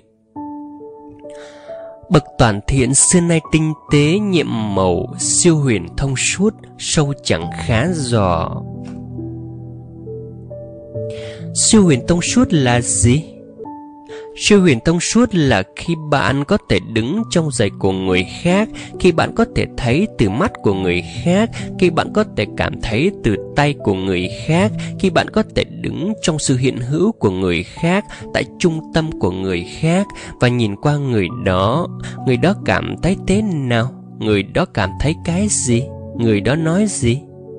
bậc toàn thiện xưa nay tinh tế nhiệm màu, siêu huyền thông suốt, sâu chẳng khá dò. Siêu huyền thông suốt là gì? Siêu huyền thông suốt là khi bạn có thể đứng trong giày của người khác, khi bạn có thể thấy từ mắt của người khác, khi bạn có thể cảm thấy từ tay của người khác, khi bạn có thể đứng trong sự hiện hữu của người khác, tại trung tâm của người khác và nhìn qua người đó. Người đó cảm thấy thế nào? Người đó cảm thấy cái gì? Người đó nói gì?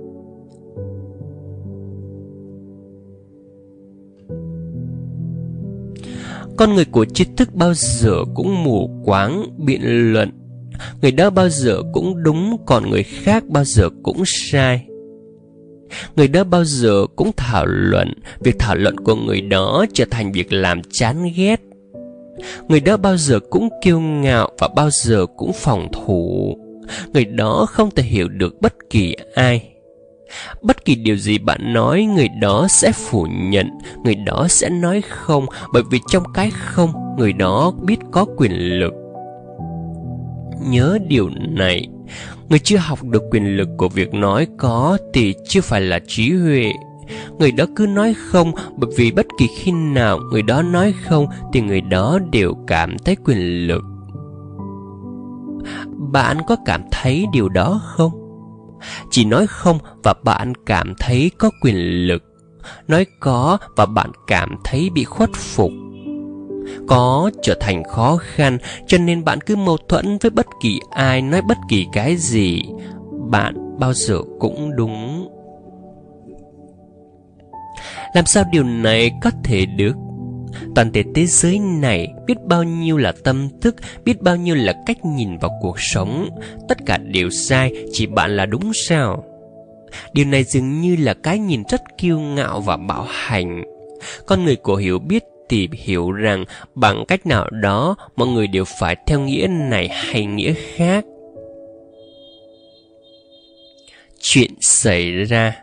Con người của tri thức bao giờ cũng mù quáng biện luận. Người đó bao giờ cũng đúng, còn người khác bao giờ cũng sai. Người đó bao giờ cũng thảo luận, việc thảo luận của người đó trở thành việc làm chán ghét. Người đó bao giờ cũng kiêu ngạo và bao giờ cũng phòng thủ. Người đó không thể hiểu được bất kỳ ai. Bất kỳ điều gì bạn nói, người đó sẽ phủ nhận, người đó sẽ nói không, bởi vì trong cái không, người đó biết có quyền lực. Nhớ điều này, người chưa học được quyền lực của việc nói có thì chưa phải là trí huệ. Người đó cứ nói không, bởi vì bất kỳ khi nào người đó nói không thì người đó đều cảm thấy quyền lực. Bạn có cảm thấy điều đó không? Chỉ nói không và bạn cảm thấy có quyền lực, nói có và bạn cảm thấy bị khuất phục. Có trở thành khó khăn, cho nên bạn cứ mâu thuẫn với bất kỳ ai nói bất kỳ cái gì. Bạn bao giờ cũng đúng. Làm sao điều này có thể được? Toàn thể thế giới này biết bao nhiêu là tâm thức, biết bao nhiêu là cách nhìn vào cuộc sống. Tất cả đều sai, chỉ bạn là đúng sao? Điều này dường như là cái nhìn rất kiêu ngạo và bạo hành. Con người của hiểu biết thì hiểu rằng bằng cách nào đó mọi người đều phải theo nghĩa này hay nghĩa khác. Chuyện xảy ra: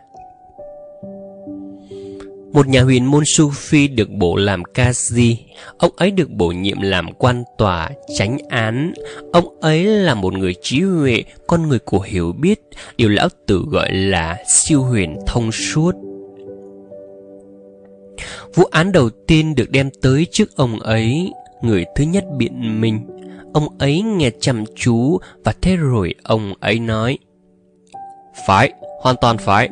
một nhà huyền môn Sufi được bổ làm Qazi. Ông ấy được bổ nhiệm làm quan tòa, chánh án. Ông ấy là một người trí huệ, con người của hiểu biết, điều Lão Tử gọi là siêu huyền thông suốt. Vụ án đầu tiên được đem tới trước ông ấy. Người thứ nhất biện minh. Ông ấy nghe chăm chú và thế rồi ông ấy nói: phải, hoàn toàn phải.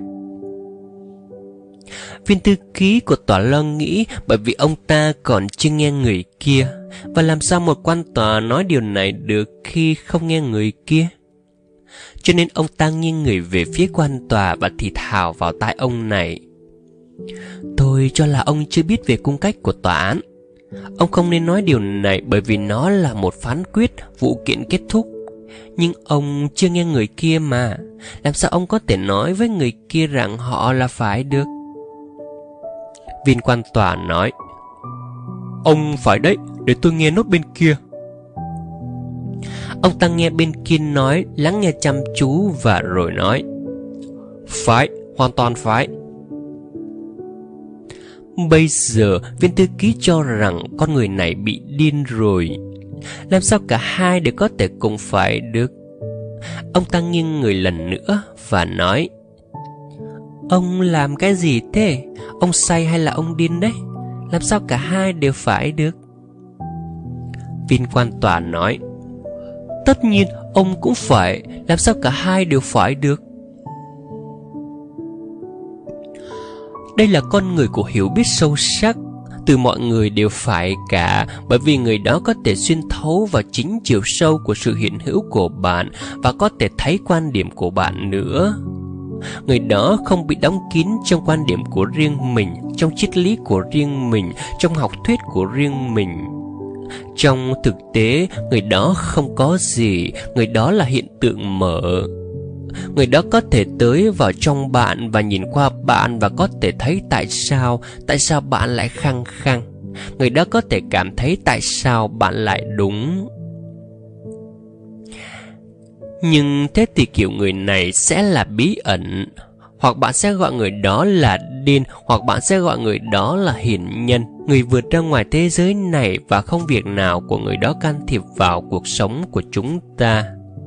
Viên thư ký của tòa lo nghĩ, bởi vì ông ta còn chưa nghe người kia. Và làm sao một quan tòa nói điều này được khi không nghe người kia? Cho nên ông ta nghiêng người về phía quan tòa và thì thào vào tai ông này: tôi cho là ông chưa biết về cung cách của tòa án. Ông không nên nói điều này bởi vì nó là một phán quyết, vụ kiện kết thúc. Nhưng ông chưa nghe người kia mà. Làm sao ông có thể nói với người kia rằng họ là phải được? Viên quan tòa nói: ông phải đấy, để tôi nghe nốt bên kia. Ông ta nghe bên kia nói, lắng nghe chăm chú và rồi nói: phải, hoàn toàn phải. Bây giờ viên thư ký cho rằng con người này bị điên rồi. Làm sao cả hai đều có thể cùng phải được? Ông ta nghiêng người lần nữa và nói: ông làm cái gì thế? Ông say hay là ông điên đấy? Làm sao cả hai đều phải được? Viên quan tòa nói: tất nhiên ông cũng phải. Làm sao cả hai đều phải được? Đây là con người của hiểu biết sâu sắc. từ mọi người đều phải cả, bởi vì người đó có thể xuyên thấu vào chính chiều sâu của sự hiện hữu của bạn và có thể thấy quan điểm của bạn nữa. Người đó không bị đóng kín trong quan điểm của riêng mình, trong triết lý của riêng mình, trong học thuyết của riêng mình. Trong thực tế, người đó không có gì, người đó là hiện tượng mở. Người đó có thể tới vào trong bạn và nhìn qua bạn và có thể thấy tại sao, tại sao bạn lại khăng khăng. Người đó có thể cảm thấy tại sao bạn lại đúng. Nhưng thế thì kiểu người này sẽ là bí ẩn. Hoặc bạn sẽ gọi người đó là điên, hoặc bạn sẽ gọi người đó là hiền nhân, người vượt ra ngoài thế giới này và không việc nào của người đó can thiệp vào cuộc sống của chúng ta.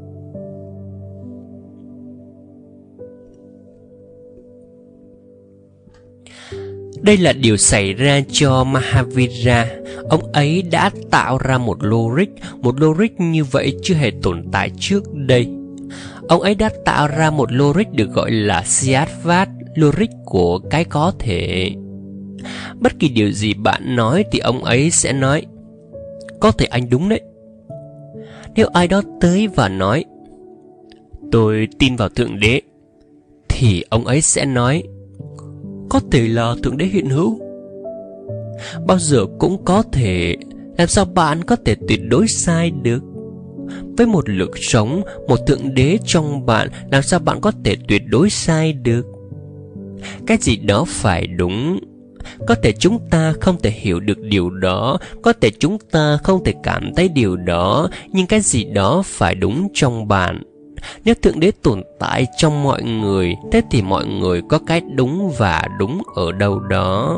Đây là điều xảy ra cho Mahavira. Ông ấy đã tạo ra một logic, một logic như vậy chưa hề tồn tại trước đây. Ông ấy đã tạo ra một logic được gọi là Syadvat, logic của cái có thể. Bất kỳ điều gì bạn nói thì ông ấy sẽ nói, có thể anh đúng đấy. Nếu ai đó tới và nói, tôi tin vào Thượng Đế, thì ông ấy sẽ nói, có thể là Thượng Đế hiện hữu. Bao giờ cũng có thể. Làm sao bạn có thể tuyệt đối sai được? Với một lực sống, một Thượng Đế trong bạn, làm sao bạn có thể tuyệt đối sai được? Cái gì đó phải đúng. Có thể chúng ta không thể hiểu được điều đó, có thể chúng ta không thể cảm thấy điều đó, nhưng cái gì đó phải đúng trong bạn. Nếu Thượng Đế tồn tại trong mọi người, thế thì mọi người có cái đúng và đúng ở đâu đó.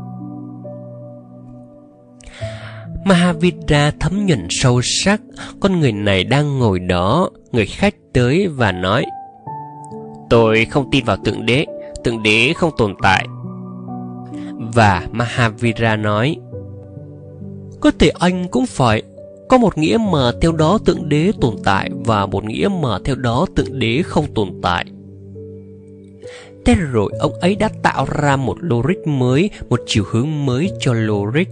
Mahavira thấm nhuần sâu sắc. Con người này đang ngồi đó. Người khách tới và nói, tôi không tin vào Thượng Đế, Thượng Đế không tồn tại. Và Mahavira nói, có thể anh cũng phải. Có một nghĩa mà theo đó Thượng Đế tồn tại và một nghĩa mà theo đó Thượng Đế không tồn tại. Thế rồi ông ấy đã tạo ra một logic mới, một chiều hướng mới cho logic.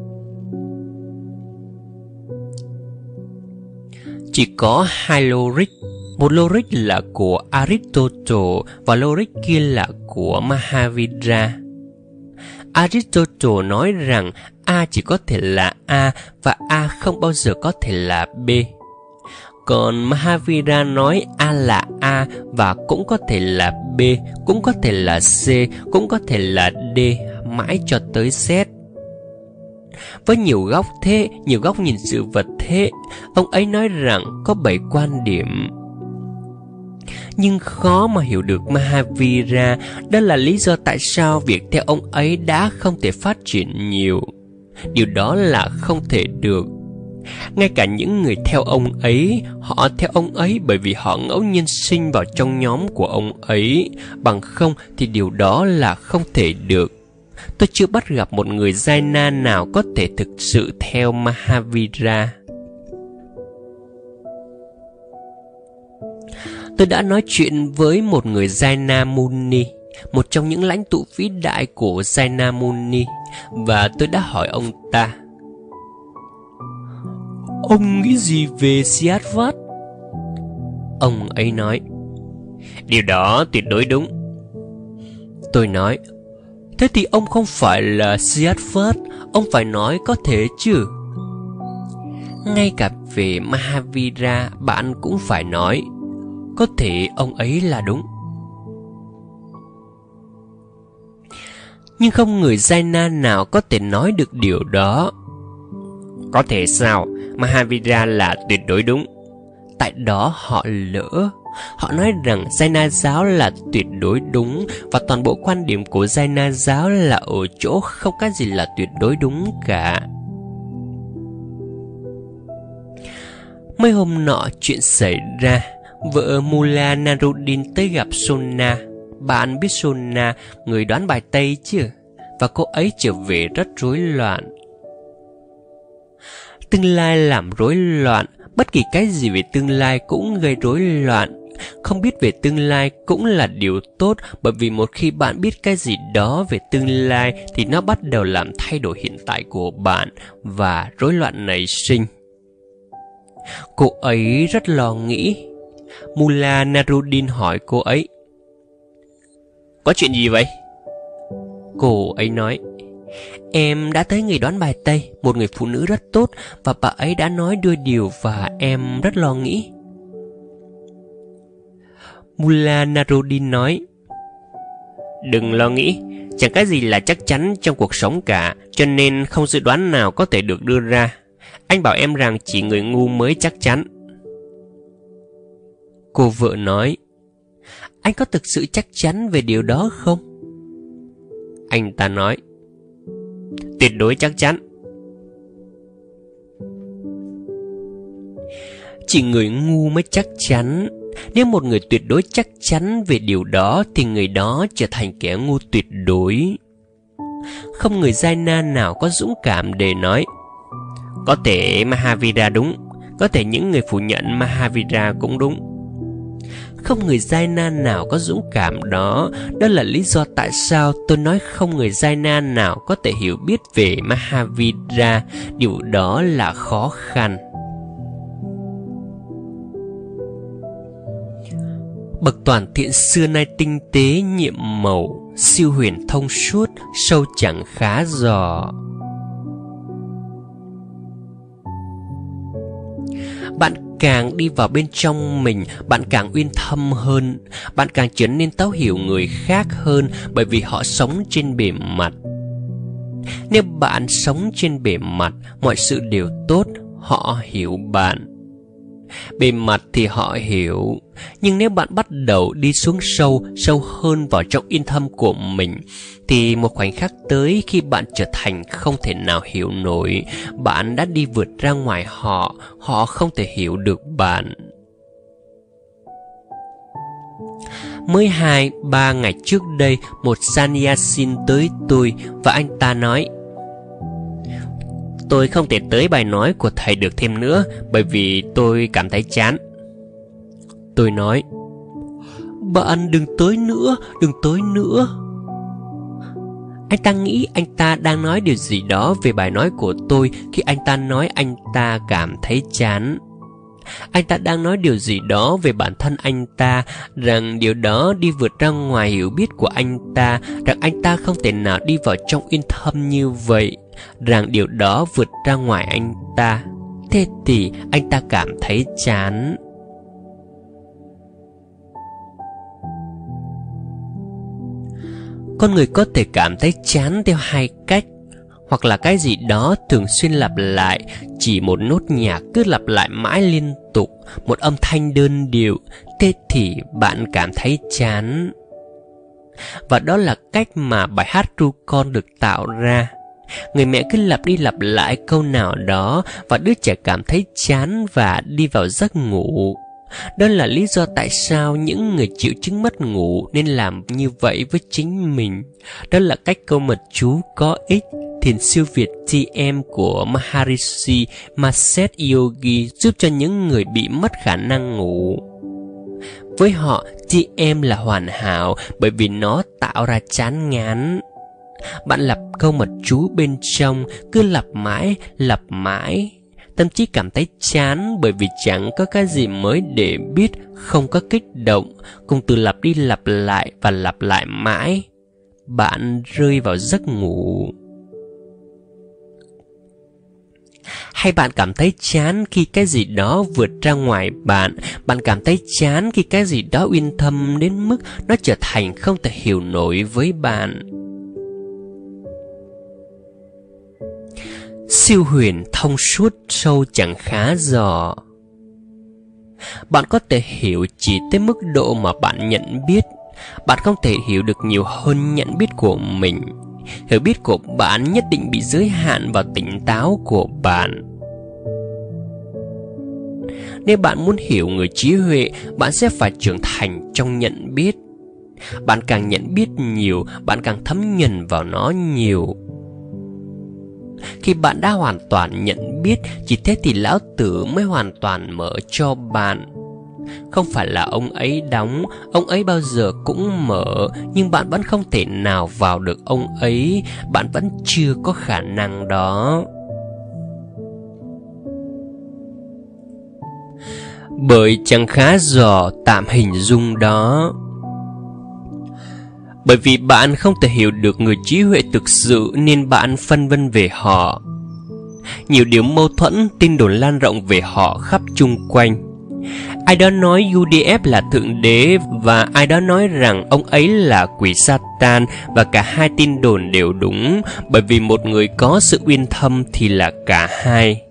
Chỉ có hai logic. Một logic là của Aristotle và logic kia là của Mahavira. Aristotle nói rằng A chỉ có thể là A và A không bao giờ có thể là B. Còn Mahavira nói A là A và cũng có thể là B, cũng có thể là C, cũng có thể là D, mãi cho tới Z. Với nhiều góc thế, nhiều góc nhìn sự vật thế, ông ấy nói rằng có bảy quan điểm. Nhưng khó mà hiểu được Mahavira. Đó là lý do tại sao việc theo ông ấy đã không thể phát triển nhiều. Điều đó là không thể được. Ngay cả những người theo ông ấy, họ theo ông ấy bởi vì họ ngẫu nhiên sinh vào trong nhóm của ông ấy. Bằng không thì điều đó là không thể được. Tôi chưa bắt gặp một người Jaina nào có thể thực sự theo Mahavira. Tôi đã nói chuyện với một người Jaina Muni, một trong những lãnh tụ vĩ đại của Jaina Muni, và tôi đã hỏi ông ta, ông nghĩ gì về Syadvat? Ông ấy nói, điều đó tuyệt đối đúng. Tôi nói, thế thì ông không phải là Syadvat, ông phải nói có thể chứ. Ngay cả về Mahavira bạn cũng phải nói, có thể ông ấy là đúng. Nhưng không người Jaina nào có thể nói được điều đó. Có thể sao? Mahavira là tuyệt đối đúng. Tại đó họ lỡ. Họ nói rằng Jaina giáo là tuyệt đối đúng, và toàn bộ quan điểm của Jaina giáo là ở chỗ không có gì là tuyệt đối đúng cả. Mấy hôm nọ chuyện xảy ra. Vợ Mullah Nasruddin tới gặp Sona. Bạn biết Sona, người đoán bài Tây chứ? Và cô ấy trở về rất rối loạn. Tương lai làm rối loạn. Bất kỳ cái gì về tương lai cũng gây rối loạn. Không biết về tương lai cũng là điều tốt, bởi vì một khi bạn biết cái gì đó về tương lai thì nó bắt đầu làm thay đổi hiện tại của bạn và rối loạn nảy sinh. Cô ấy rất lo nghĩ. Mullah Nasruddin hỏi cô ấy: "Có chuyện gì vậy?" Cô ấy nói: "Em đã tới người đoán bài Tây, một người phụ nữ rất tốt, và bà ấy đã nói đôi điều và em rất lo nghĩ." Mullah Nasruddin nói: "Đừng lo nghĩ, chẳng cái gì là chắc chắn trong cuộc sống cả, cho nên không dự đoán nào có thể được đưa ra. Anh bảo em rằng chỉ người ngu mới chắc chắn." Cô vợ nói: "Anh có thực sự chắc chắn về điều đó không?" Anh ta nói: "Tuyệt đối chắc chắn." Chỉ người ngu mới chắc chắn. Nếu một người tuyệt đối chắc chắn về điều đó thì người đó trở thành kẻ ngu tuyệt đối. Không người Jaina nào có dũng cảm để nói: "Có thể Mahavira đúng, có thể những người phủ nhận Mahavira cũng đúng." Không người Jaina nào có dũng cảm đó. Đó là lý do tại sao tôi nói không người Jaina nào có thể hiểu biết về Mahavira. Điều đó là khó khăn. Bậc toàn thiện xưa nay tinh tế nhiệm màu, siêu huyền thông suốt, sâu chẳng khá dò. Bạn càng đi vào bên trong mình, bạn càng uyên thâm hơn. Bạn càng trở nên thấu hiểu người khác hơn, bởi vì họ sống trên bề mặt. Nếu bạn sống trên bề mặt, mọi sự đều tốt, họ hiểu bạn. Bề mặt thì họ hiểu. Nhưng nếu bạn bắt đầu đi xuống sâu, sâu hơn vào trong yên thâm của mình, thì một khoảnh khắc tới khi bạn trở thành không thể nào hiểu nổi. Bạn đã đi vượt ra ngoài họ, họ không thể hiểu được bạn. Mới hai, ba ngày trước đây, một Sannyasin tới tôi và anh ta nói: "Tôi không thể tới bài nói của thầy được thêm nữa, bởi vì tôi cảm thấy chán." Tôi nói: "Bạn đừng tới nữa, đừng tới nữa." Anh ta nghĩ anh ta đang nói điều gì đó về bài nói của tôi khi anh ta nói anh ta cảm thấy chán. Anh ta đang nói điều gì đó về bản thân anh ta, rằng điều đó đi vượt ra ngoài hiểu biết của anh ta, rằng anh ta không thể nào đi vào trong yên thâm như vậy, rằng điều đó vượt ra ngoài anh ta. Thế thì anh ta cảm thấy chán. Con người có thể cảm thấy chán theo hai cách. Hoặc là cái gì đó thường xuyên lặp lại, chỉ một nốt nhạc cứ lặp lại mãi liên tục, một âm thanh đơn điệu, thế thì bạn cảm thấy chán. Và đó là cách mà bài hát ru con được tạo ra. Người mẹ cứ lặp đi lặp lại câu nào đó và đứa trẻ cảm thấy chán và đi vào giấc ngủ. Đó là lý do tại sao những người chịu chứng mất ngủ nên làm như vậy với chính mình. Đó là cách câu mật chú có ích. Thiền siêu Việt tê em của Maharishi Mahesh Yogi giúp cho những người bị mất khả năng ngủ. Với họ, tê em là hoàn hảo bởi vì nó tạo ra chán ngán. Bạn lặp câu mật chú bên trong, cứ lặp mãi, lặp mãi. Tâm trí cảm thấy chán bởi vì chẳng có cái gì mới để biết, không có kích động, cùng từ lặp đi lặp lại và lặp lại mãi. Bạn rơi vào giấc ngủ. Hay bạn cảm thấy chán khi cái gì đó vượt ra ngoài bạn. Bạn cảm thấy chán khi cái gì đó uyên thâm đến mức nó trở thành không thể hiểu nổi với bạn. Siêu huyền thông suốt, sâu chẳng khá dò. Bạn có thể hiểu chỉ tới mức độ mà bạn nhận biết. Bạn không thể hiểu được nhiều hơn nhận biết của mình. Hiểu biết của bạn nhất định bị giới hạn vào tỉnh táo của bạn. Nếu bạn muốn hiểu người trí huệ, bạn sẽ phải trưởng thành trong nhận biết. Bạn càng nhận biết nhiều, bạn càng thấm nhuần vào nó nhiều. Khi bạn đã hoàn toàn nhận biết, chỉ thế thì lão tử mới hoàn toàn mở cho bạn. Không phải là ông ấy đóng, ông ấy bao giờ cũng mở, nhưng bạn vẫn không thể nào vào được ông ấy, bạn vẫn chưa có khả năng đó. Bởi chẳng khá dò tạm hình dung đó. Bởi vì bạn không thể hiểu được người trí huệ thực sự nên bạn phân vân về họ. Nhiều điều mâu thuẫn, tin đồn lan rộng về họ khắp chung quanh. Ai đó nói u đê ép là thượng đế và ai đó nói rằng ông ấy là quỷ Satan, và cả hai tin đồn đều đúng, bởi vì một người có sự uyên thâm thì là cả hai.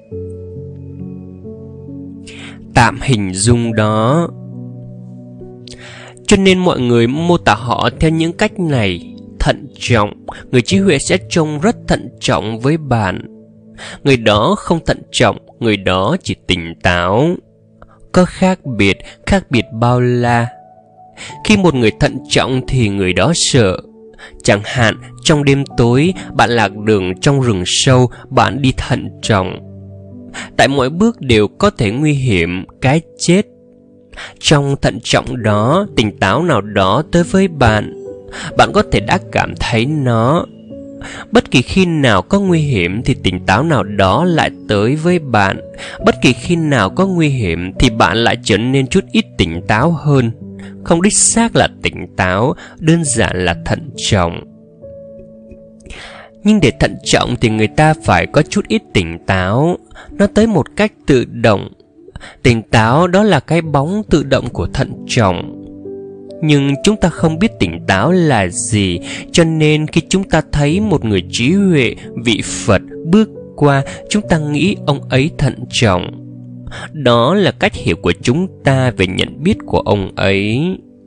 Tạm hình dung đó. Cho nên mọi người mô tả họ theo những cách này. Thận trọng, người trí huệ sẽ trông rất thận trọng với bạn. Người đó không thận trọng, người đó chỉ tỉnh táo. Có khác biệt, khác biệt bao la. Khi một người thận trọng thì người đó sợ. Chẳng hạn, trong đêm tối, bạn lạc đường trong rừng sâu, bạn đi thận trọng. Tại mỗi bước đều có thể nguy hiểm, cái chết. Trong thận trọng đó, tỉnh táo nào đó tới với bạn. Bạn có thể đã cảm thấy nó. Bất kỳ khi nào có nguy hiểm thì tỉnh táo nào đó lại tới với bạn. Bất kỳ khi nào có nguy hiểm thì bạn lại trở nên chút ít tỉnh táo hơn. Không đích xác là tỉnh táo, đơn giản là thận trọng. Nhưng để thận trọng thì người ta phải có chút ít tỉnh táo. Nó tới một cách tự động. Tỉnh táo đó là cái bóng tự động của thận trọng. Nhưng chúng ta không biết tỉnh táo là gì, cho nên khi chúng ta thấy một người trí huệ, vị Phật bước qua, chúng ta nghĩ ông ấy thận trọng. Đó là cách hiểu của chúng ta về nhận biết của ông ấy.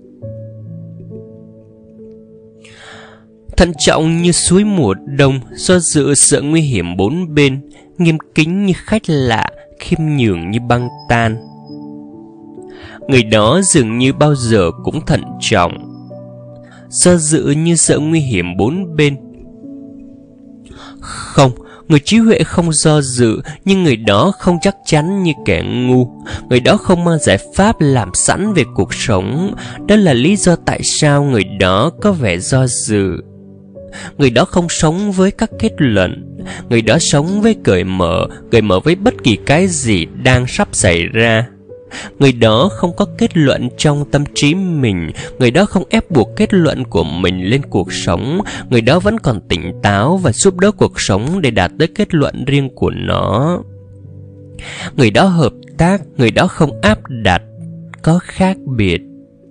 Thận trọng như suối mùa đông, do dự sợ nguy hiểm bốn bên, nghiêm kính như khách lạ, khiêm nhường như băng tan. Người đó dường như bao giờ cũng thận trọng, do dự như sợ nguy hiểm bốn bên. Không, người trí huệ không do dự, nhưng người đó không chắc chắn như kẻ ngu. Người đó không mang giải pháp làm sẵn về cuộc sống. Đó là lý do tại sao người đó có vẻ do dự. Người đó không sống với các kết luận. Người đó sống với cởi mở, cởi mở với bất kỳ cái gì đang sắp xảy ra. Người đó không có kết luận trong tâm trí mình. Người đó không ép buộc kết luận của mình lên cuộc sống. Người đó vẫn còn tỉnh táo và giúp đỡ cuộc sống để đạt tới kết luận riêng của nó. Người đó hợp tác, người đó không áp đặt. Có khác biệt.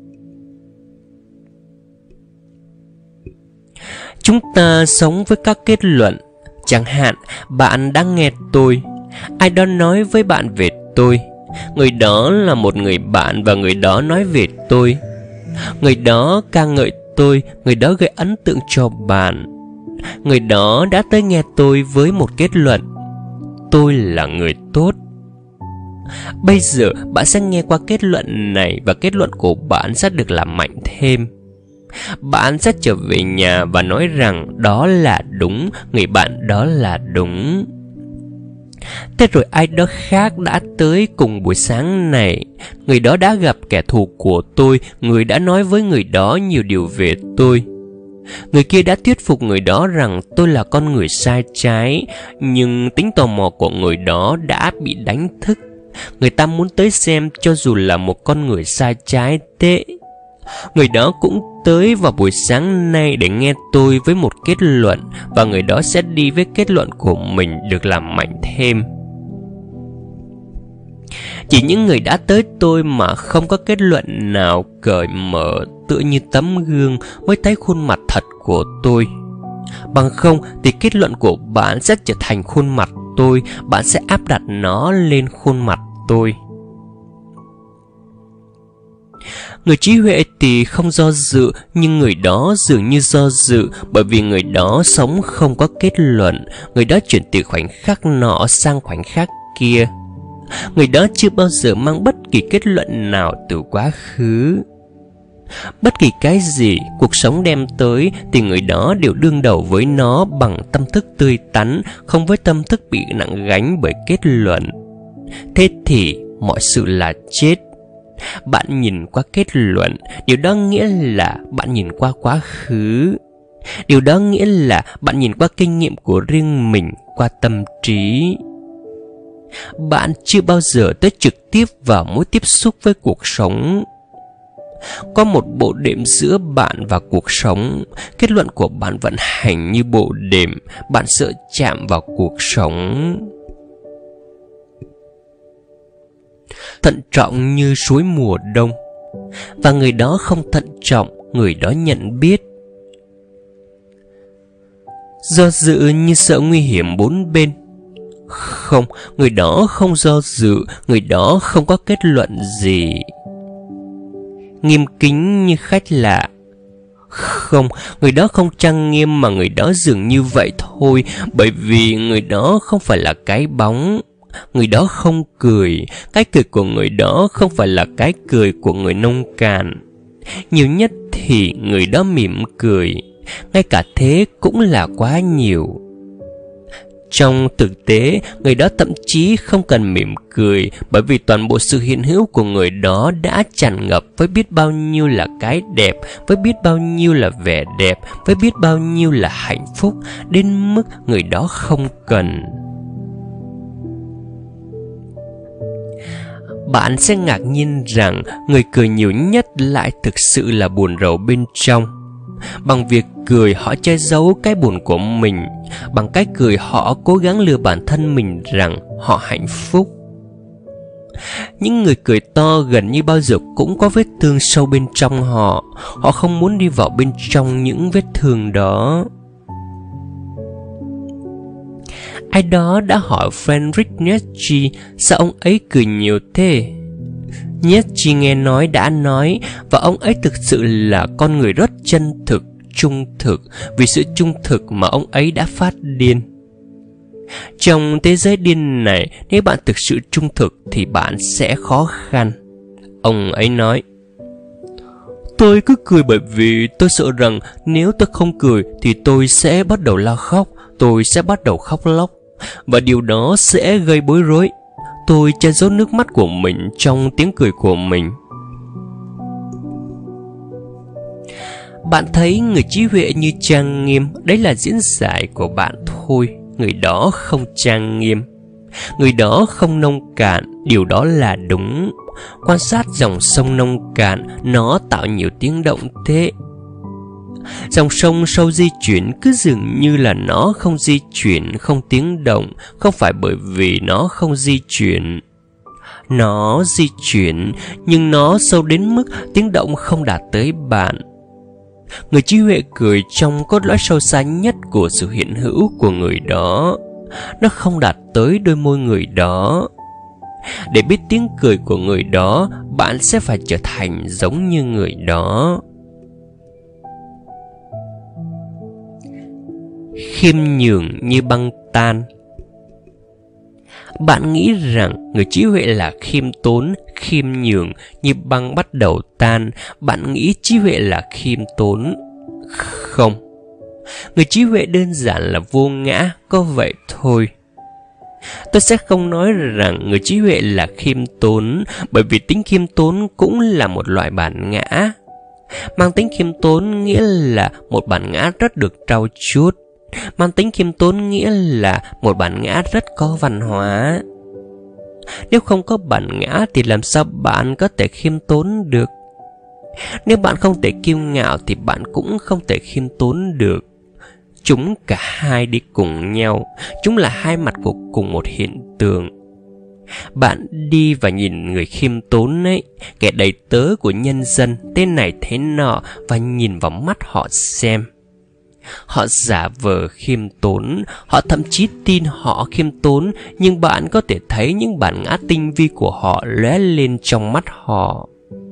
Chúng ta sống với các kết luận. Chẳng hạn, bạn đang nghe tôi. Ai đó nói với bạn về tôi. Người đó là một người bạn và người đó nói về tôi. Người đó ca ngợi tôi, người đó gây ấn tượng cho bạn. Người đó đã tới nghe tôi với một kết luận: tôi là người tốt. Bây giờ bạn sẽ nghe qua kết luận này và kết luận của bạn sẽ được làm mạnh thêm. Bạn sẽ trở về nhà và nói rằng đó là đúng, người bạn đó là đúng. Thế rồi ai đó khác đã tới cùng buổi sáng này. Người đó đã gặp kẻ thù của tôi. Người đã nói với người đó nhiều điều về tôi. Người kia đã thuyết phục người đó rằng tôi là con người sai trái. Nhưng tính tò mò của người đó đã bị đánh thức. Người ta muốn tới xem cho dù là một con người sai trái thế. Người đó cũng tới vào buổi sáng nay để nghe tôi với một kết luận, và người đó sẽ đi với kết luận của mình được làm mạnh thêm. Chỉ những người đã tới tôi mà không có kết luận nào cởi mở, tựa như tấm gương, mới thấy khuôn mặt thật của tôi. Bằng không thì kết luận của bạn sẽ trở thành khuôn mặt tôi. Bạn sẽ áp đặt nó lên khuôn mặt tôi. Người trí huệ thì không do dự, nhưng người đó dường như do dự, bởi vì người đó sống không có kết luận. Người đó chuyển từ khoảnh khắc nọ sang khoảnh khắc kia. Người đó chưa bao giờ mang bất kỳ kết luận nào từ quá khứ. Bất kỳ cái gì cuộc sống đem tới thì người đó đều đương đầu với nó bằng tâm thức tươi tắn, không với tâm thức bị nặng gánh bởi kết luận. Thế thì mọi sự là chết. Bạn nhìn qua kết luận, điều đó nghĩa là bạn nhìn qua quá khứ. Điều đó nghĩa là bạn nhìn qua kinh nghiệm của riêng mình, qua tâm trí. Bạn chưa bao giờ tới trực tiếp vào mối tiếp xúc với cuộc sống. Có một bộ đệm giữa bạn và cuộc sống. Kết luận của bạn vận hành như bộ đệm. Bạn sợ chạm vào cuộc sống. Thận trọng như suối mùa đông. Và người đó không thận trọng, người đó nhận biết. Do dự như sợ nguy hiểm bốn bên. Không, người đó không do dự, người đó không có kết luận gì. Nghiêm kính như khách lạ. Không, người đó không trang nghiêm mà người đó dường như vậy thôi, bởi vì người đó không phải là cái bóng. Người đó không cười, cái cười của người đó không phải là cái cười của người nông cạn. Nhiều nhất thì người đó mỉm cười, ngay cả thế cũng là quá nhiều. Trong thực tế, người đó thậm chí không cần mỉm cười, bởi vì toàn bộ sự hiện hữu của người đó đã tràn ngập với biết bao nhiêu là cái đẹp, với biết bao nhiêu là vẻ đẹp, với biết bao nhiêu là hạnh phúc, đến mức người đó không cần. Bạn sẽ ngạc nhiên rằng người cười nhiều nhất lại thực sự là buồn rầu bên trong. Bằng việc cười họ che giấu cái buồn của mình. Bằng cách cười họ cố gắng lừa bản thân mình rằng họ hạnh phúc. Những người cười to gần như bao giờ cũng có vết thương sâu bên trong họ. Họ không muốn đi vào bên trong những vết thương đó. Ai đó đã hỏi Friedrich Nietzsche sao ông ấy cười nhiều thế. Nietzsche nghe nói đã nói, và ông ấy thực sự là con người rất chân thực, trung thực. Vì sự trung thực mà ông ấy đã phát điên. Trong thế giới điên này, nếu bạn thực sự trung thực thì bạn sẽ khó khăn. Ông ấy nói, tôi cứ cười bởi vì tôi sợ rằng nếu tôi không cười thì tôi sẽ bắt đầu la khóc, tôi sẽ bắt đầu khóc lóc, và điều đó sẽ gây bối rối. Tôi che giấu nước mắt của mình trong tiếng cười của mình. Bạn thấy người trí huệ như trang nghiêm, đấy là diễn giải của bạn thôi. Người đó không trang nghiêm, người đó không nông cạn, điều đó là đúng. Quan sát dòng sông nông cạn, nó tạo nhiều tiếng động thế. Dòng sông sâu di chuyển cứ dường như là nó không di chuyển, không tiếng động. Không phải bởi vì nó không di chuyển. Nó di chuyển, nhưng nó sâu đến mức tiếng động không đạt tới bạn. Người trí huệ cười trong cốt lõi sâu xa nhất của sự hiện hữu của người đó. Nó không đạt tới đôi môi người đó. Để biết tiếng cười của người đó, bạn sẽ phải trở thành giống như người đó. Khiêm nhường như băng tan. Bạn nghĩ rằng người trí huệ là khiêm tốn, khiêm nhường như băng bắt đầu tan. Bạn nghĩ trí huệ là khiêm tốn. Không. Người trí huệ đơn giản là vô ngã, có vậy thôi. Tôi sẽ không nói rằng người trí huệ là khiêm tốn, bởi vì tính khiêm tốn cũng là một loại bản ngã. Mang tính khiêm tốn nghĩa là một bản ngã rất được trau chuốt. Mang tính khiêm tốn nghĩa là một bản ngã rất có văn hóa. Nếu không có bản ngã thì làm sao bạn có thể khiêm tốn được? Nếu bạn không thể kiêu ngạo thì bạn cũng không thể khiêm tốn được. Chúng cả hai đi cùng nhau. Chúng là hai mặt của cùng một hiện tượng. Bạn đi và nhìn người khiêm tốn ấy, kẻ đầy tớ của nhân dân, thế này thế nọ, và nhìn vào mắt họ xem. Họ giả vờ khiêm tốn, họ thậm chí tin họ khiêm tốn, nhưng bạn có thể thấy những bản ngã tinh vi của họ lóe lên trong mắt họ.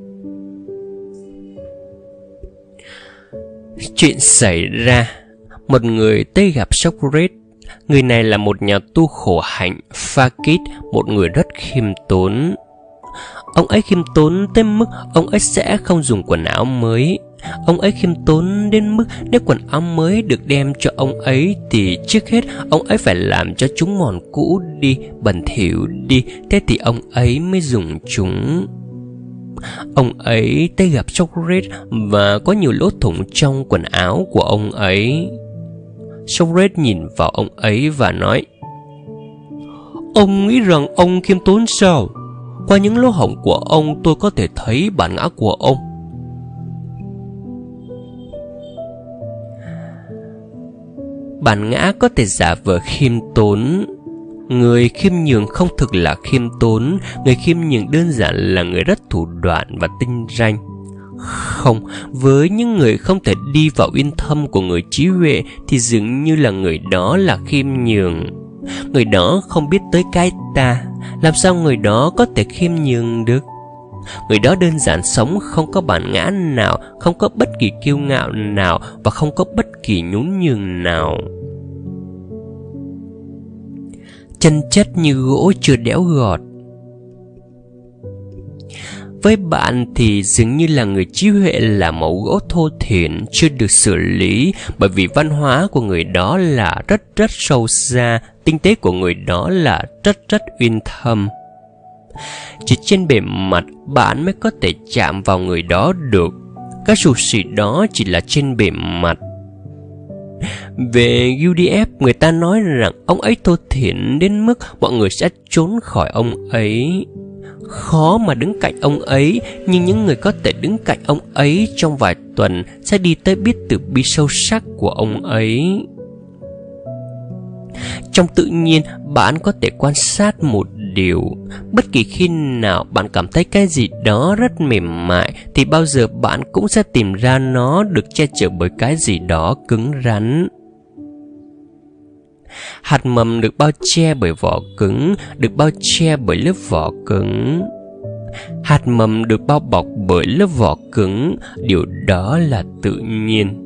Chuyện xảy ra, một người tới gặp Socrates. Người này là một nhà tu khổ hạnh, Fakir, một người rất khiêm tốn. Ông ấy khiêm tốn tới mức ông ấy sẽ không dùng quần áo mới. Ông ấy khiêm tốn đến mức nếu quần áo mới được đem cho ông ấy thì trước hết ông ấy phải làm cho chúng mòn cũ đi, bẩn thỉu đi, thế thì ông ấy mới dùng chúng. Ông ấy tới gặp Socrates và có nhiều lỗ thủng trong quần áo của ông ấy. Socrates nhìn vào ông ấy và nói: Ông nghĩ rằng ông khiêm tốn sao? Qua những lỗ hổng của ông tôi có thể thấy bản ngã của ông. Bản ngã có thể giả vờ khiêm tốn. Người khiêm nhường không thực là khiêm tốn. Người khiêm nhường đơn giản là người rất thủ đoạn và tinh ranh. Không, với những người không thể đi vào uyên thâm của người trí huệ thì dường như là người đó là khiêm nhường. Người đó không biết tới cái ta. Làm sao người đó có thể khiêm nhường được? Người đó đơn giản sống không có bản ngã nào, không có bất kỳ kiêu ngạo nào và không có bất kỳ nhún nhường nào. Chân chất như gỗ chưa đẽo gọt. Với bạn thì dường như là người trí huệ là mẫu gỗ thô thiển chưa được xử lý, bởi vì văn hóa của người đó là rất rất sâu xa, tinh tế của người đó là rất rất uyên thâm. Chỉ trên bề mặt bạn mới có thể chạm vào người đó được. Các xù xì đó chỉ là trên bề mặt. Về u đê ép, người ta nói rằng ông ấy thô thiển đến mức mọi người sẽ trốn khỏi ông ấy. Khó mà đứng cạnh ông ấy, nhưng những người có thể đứng cạnh ông ấy trong vài tuần sẽ đi tới biết từ bi sâu sắc của ông ấy. Trong tự nhiên, bạn có thể quan sát một điều. Bất kỳ khi nào bạn cảm thấy cái gì đó rất mềm mại thì bao giờ bạn cũng sẽ tìm ra nó được che chở bởi cái gì đó cứng rắn. Hạt mầm được bao che bởi vỏ cứng, được bao che bởi lớp vỏ cứng. Hạt mầm được bao bọc bởi lớp vỏ cứng, điều đó là tự nhiên.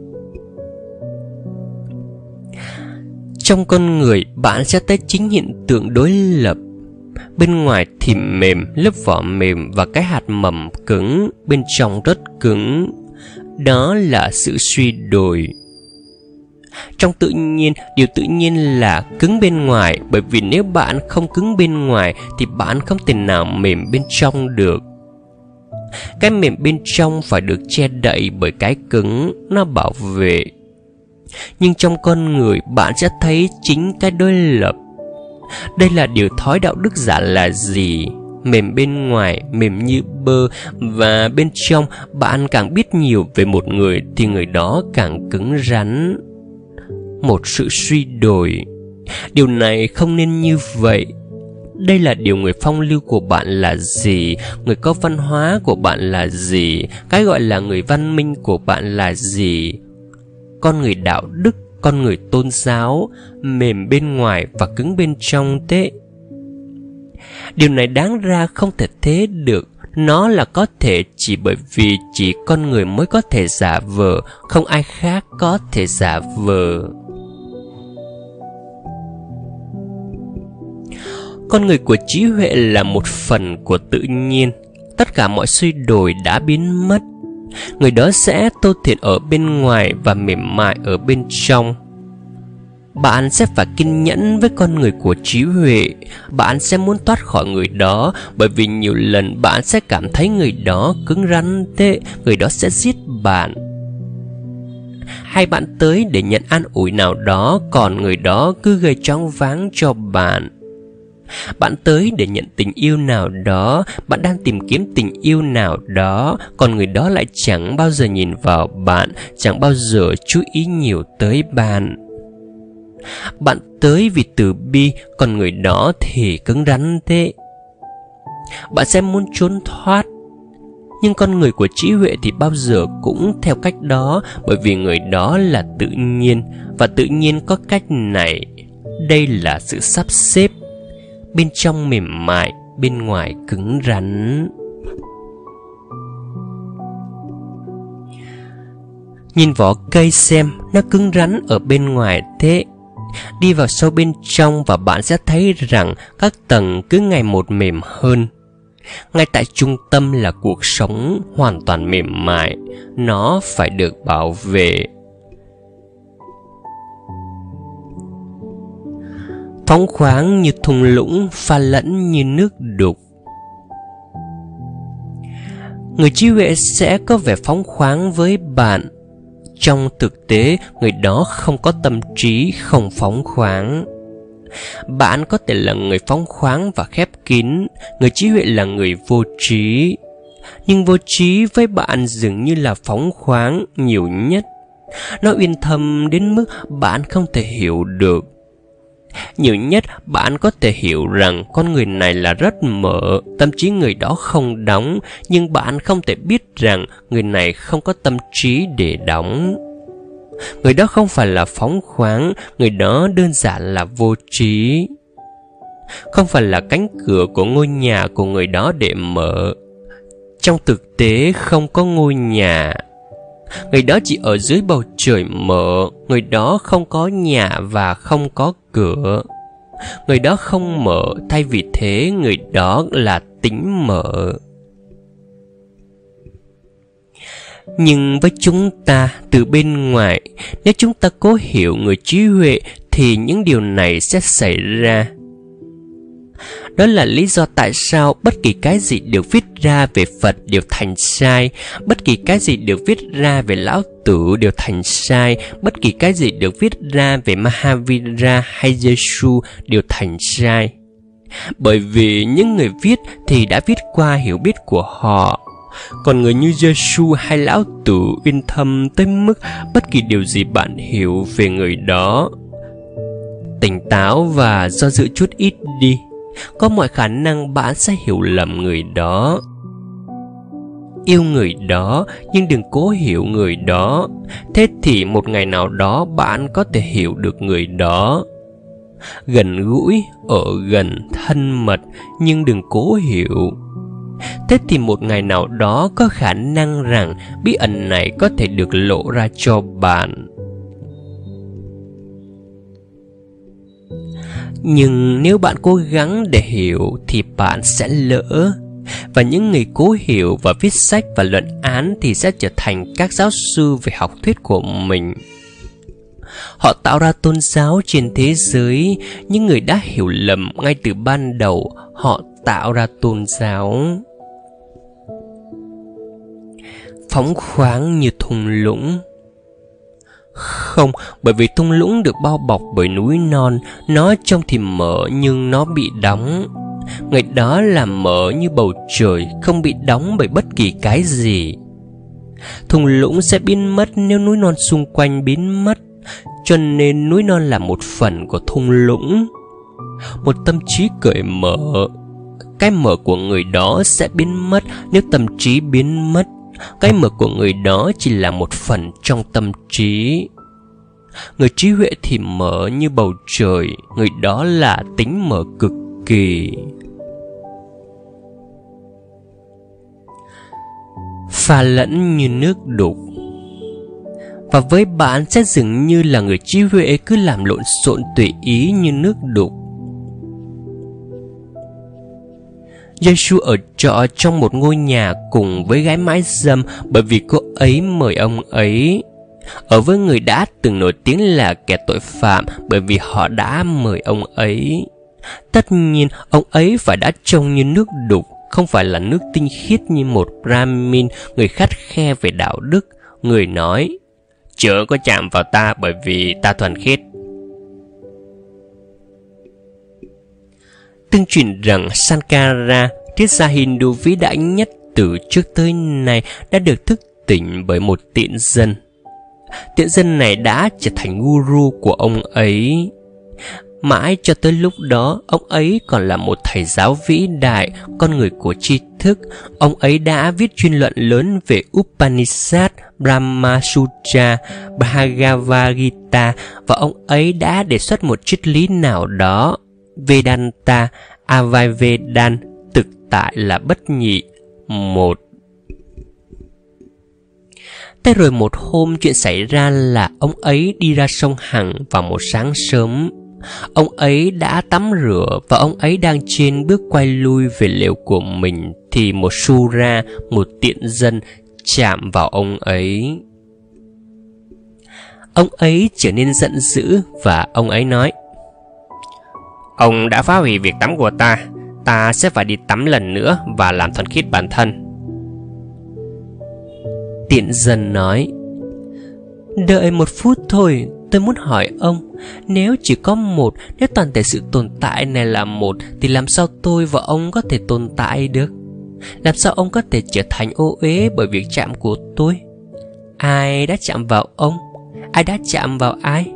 Trong con người, bạn sẽ thấy chính hiện tượng đối lập. Bên ngoài thì mềm, lớp vỏ mềm và cái hạt mầm cứng, bên trong rất cứng. Đó là sự suy đồi. Trong tự nhiên, điều tự nhiên là cứng bên ngoài, bởi vì nếu bạn không cứng bên ngoài thì bạn không thể nào mềm bên trong được. Cái mềm bên trong phải được che đậy bởi cái cứng, nó bảo vệ. Nhưng trong con người bạn sẽ thấy chính cái đối lập. Đây là điều thói đạo đức giả là gì? Mềm bên ngoài, mềm như bơ. Và bên trong, bạn càng biết nhiều về một người thì người đó càng cứng rắn. Một sự suy đồi. Điều này không nên như vậy. Đây là điều người phong lưu của bạn là gì? Người có văn hóa của bạn là gì? Cái gọi là người văn minh của bạn là gì? Con người đạo đức, con người tôn giáo, mềm bên ngoài và cứng bên trong thế. Điều này đáng ra không thể thế được. Nó là có thể chỉ bởi vì chỉ con người mới có thể giả vờ, không ai khác có thể giả vờ. Con người của trí huệ là một phần của tự nhiên. Tất cả mọi suy đồi đã biến mất. Người đó sẽ tô thiện ở bên ngoài và mềm mại ở bên trong. Bạn sẽ phải kiên nhẫn với con người của trí huệ. Bạn sẽ muốn thoát khỏi người đó, bởi vì nhiều lần bạn sẽ cảm thấy người đó cứng rắn thế, người đó sẽ giết bạn. Hay bạn tới để nhận an ủi nào đó, còn người đó cứ gây choáng váng cho bạn. Bạn tới để nhận tình yêu nào đó, bạn đang tìm kiếm tình yêu nào đó, còn người đó lại chẳng bao giờ nhìn vào bạn, chẳng bao giờ chú ý nhiều tới bạn. Bạn tới vì từ bi, còn người đó thì cứng rắn thế. Bạn sẽ muốn trốn thoát, nhưng con người của trí huệ thì bao giờ cũng theo cách đó, bởi vì người đó là tự nhiên, và tự nhiên có cách này. Đây là sự sắp xếp. Bên trong mềm mại, bên ngoài cứng rắn. Nhìn vỏ cây xem, nó cứng rắn ở bên ngoài thế. Đi vào sâu bên trong và bạn sẽ thấy rằng các tầng cứ ngày một mềm hơn. Ngay tại trung tâm là cuộc sống hoàn toàn mềm mại. Nó phải được bảo vệ. Phóng khoáng như thung lũng, pha lẫn như nước đục. người trí huệ sẽ có vẻ phóng khoáng với bạn. Trong thực tế, người đó không có tâm trí, không phóng khoáng. Bạn có thể là người phóng khoáng và khép kín, người trí huệ là người vô trí. Nhưng vô trí với bạn dường như là phóng khoáng nhiều nhất. Nó uyên thâm đến mức bạn không thể hiểu được. Nhiều nhất bạn có thể hiểu rằng con người này là rất mở, tâm trí người đó không đóng, nhưng bạn không thể biết rằng người này không có tâm trí để đóng. Người đó không phải là phóng khoáng, người đó đơn giản là vô trí. Không phải là cánh cửa của ngôi nhà của người đó để mở. Trong thực tế không có ngôi nhà. Người đó chỉ ở dưới bầu trời mở. Người đó không có nhà và không có cửa. Người đó không mở, thay vì thế người đó là tính mở. Nhưng với chúng ta từ bên ngoài, nếu chúng ta cố hiểu người trí huệ thì những điều này sẽ xảy ra. Đó là lý do tại sao bất kỳ cái gì được viết ra về Phật đều thành sai, bất kỳ cái gì được viết ra về Lão Tử đều thành sai, bất kỳ cái gì được viết ra về Mahavira hay Giêsu đều thành sai. Bởi vì những người viết thì đã viết qua hiểu biết của họ. Còn người như Giêsu hay Lão Tử uyên thâm tới mức bất kỳ điều gì bạn hiểu về người đó. Tỉnh táo và do dự chút ít đi. Có mọi khả năng bạn sẽ hiểu lầm người đó. Yêu người đó nhưng đừng cố hiểu người đó. Thế thì một ngày nào đó bạn có thể hiểu được người đó. Gần gũi, ở gần, thân mật nhưng đừng cố hiểu. Thế thì một ngày nào đó có khả năng rằng bí ẩn này có thể được lộ ra cho bạn. Nhưng nếu bạn cố gắng để hiểu thì bạn sẽ lỡ. Và những người cố hiểu và viết sách và luận án thì sẽ trở thành các giáo sư về học thuyết của mình. Họ tạo ra tôn giáo trên thế giới. Những người đã hiểu lầm ngay từ ban đầu, họ tạo ra tôn giáo. Phóng khoáng như thung lũng. Không, bởi vì thung lũng được bao bọc bởi núi non, nó trông thì mở nhưng nó bị đóng. Người đó là mở như bầu trời, không bị đóng bởi bất kỳ cái gì. Thung lũng sẽ biến mất nếu núi non xung quanh biến mất, cho nên núi non là một phần của thung lũng. Một tâm trí cởi mở, cái mở của người đó sẽ biến mất nếu tâm trí biến mất. Cái mở của người đó chỉ là một phần trong tâm trí. Người trí huệ thì mở như bầu trời, người đó là tính mở cực kỳ. Pha lẫn như nước đục. Và với bạn sẽ dường như là người trí huệ cứ làm lộn xộn tùy ý như nước đục. Giêsu ở trọ trong một ngôi nhà cùng với gái mãi dâm bởi vì cô ấy mời ông ấy. Ở với người đã từng nổi tiếng là kẻ tội phạm bởi vì họ đã mời ông ấy. Tất nhiên ông ấy phải đã trông như nước đục, không phải là nước tinh khiết như một Brahmin, người khắt khe về đạo đức. Người nói, chớ có chạm vào ta bởi vì ta thuần khiết. Tương truyền rằng Sankara, triết gia Hindu vĩ đại nhất từ trước tới nay, đã được thức tỉnh bởi một tiện dân. Tiện dân này đã trở thành guru của ông ấy. Mãi cho tới lúc đó, ông ấy còn là một thầy giáo vĩ đại, con người của tri thức. Ông ấy đã viết chuyên luận lớn về Upanishad, Brahma Sutra, Bhagavad Gita, và ông ấy đã đề xuất một triết lý nào đó. Vedanta, Avaivedan, thực tại là bất nhị, một. Thế rồi một hôm chuyện xảy ra là ông ấy đi ra sông Hằng vào một sáng sớm. Ông ấy đã tắm rửa và ông ấy đang trên bước quay lui về lều của mình thì một Sura, một tiện dân, chạm vào ông ấy. Ông ấy trở nên giận dữ và ông ấy nói, ông đã phá hủy việc tắm của ta, ta sẽ phải đi tắm lần nữa và làm thuần khiết bản thân. Tiện Dân nói: Đợi một phút thôi, tôi muốn hỏi ông, nếu chỉ có một, nếu toàn thể sự tồn tại này là một, thì làm sao tôi và ông có thể tồn tại được? Làm sao ông có thể trở thành ô uế bởi việc chạm của tôi? Ai đã chạm vào ông? Ai đã chạm vào ai?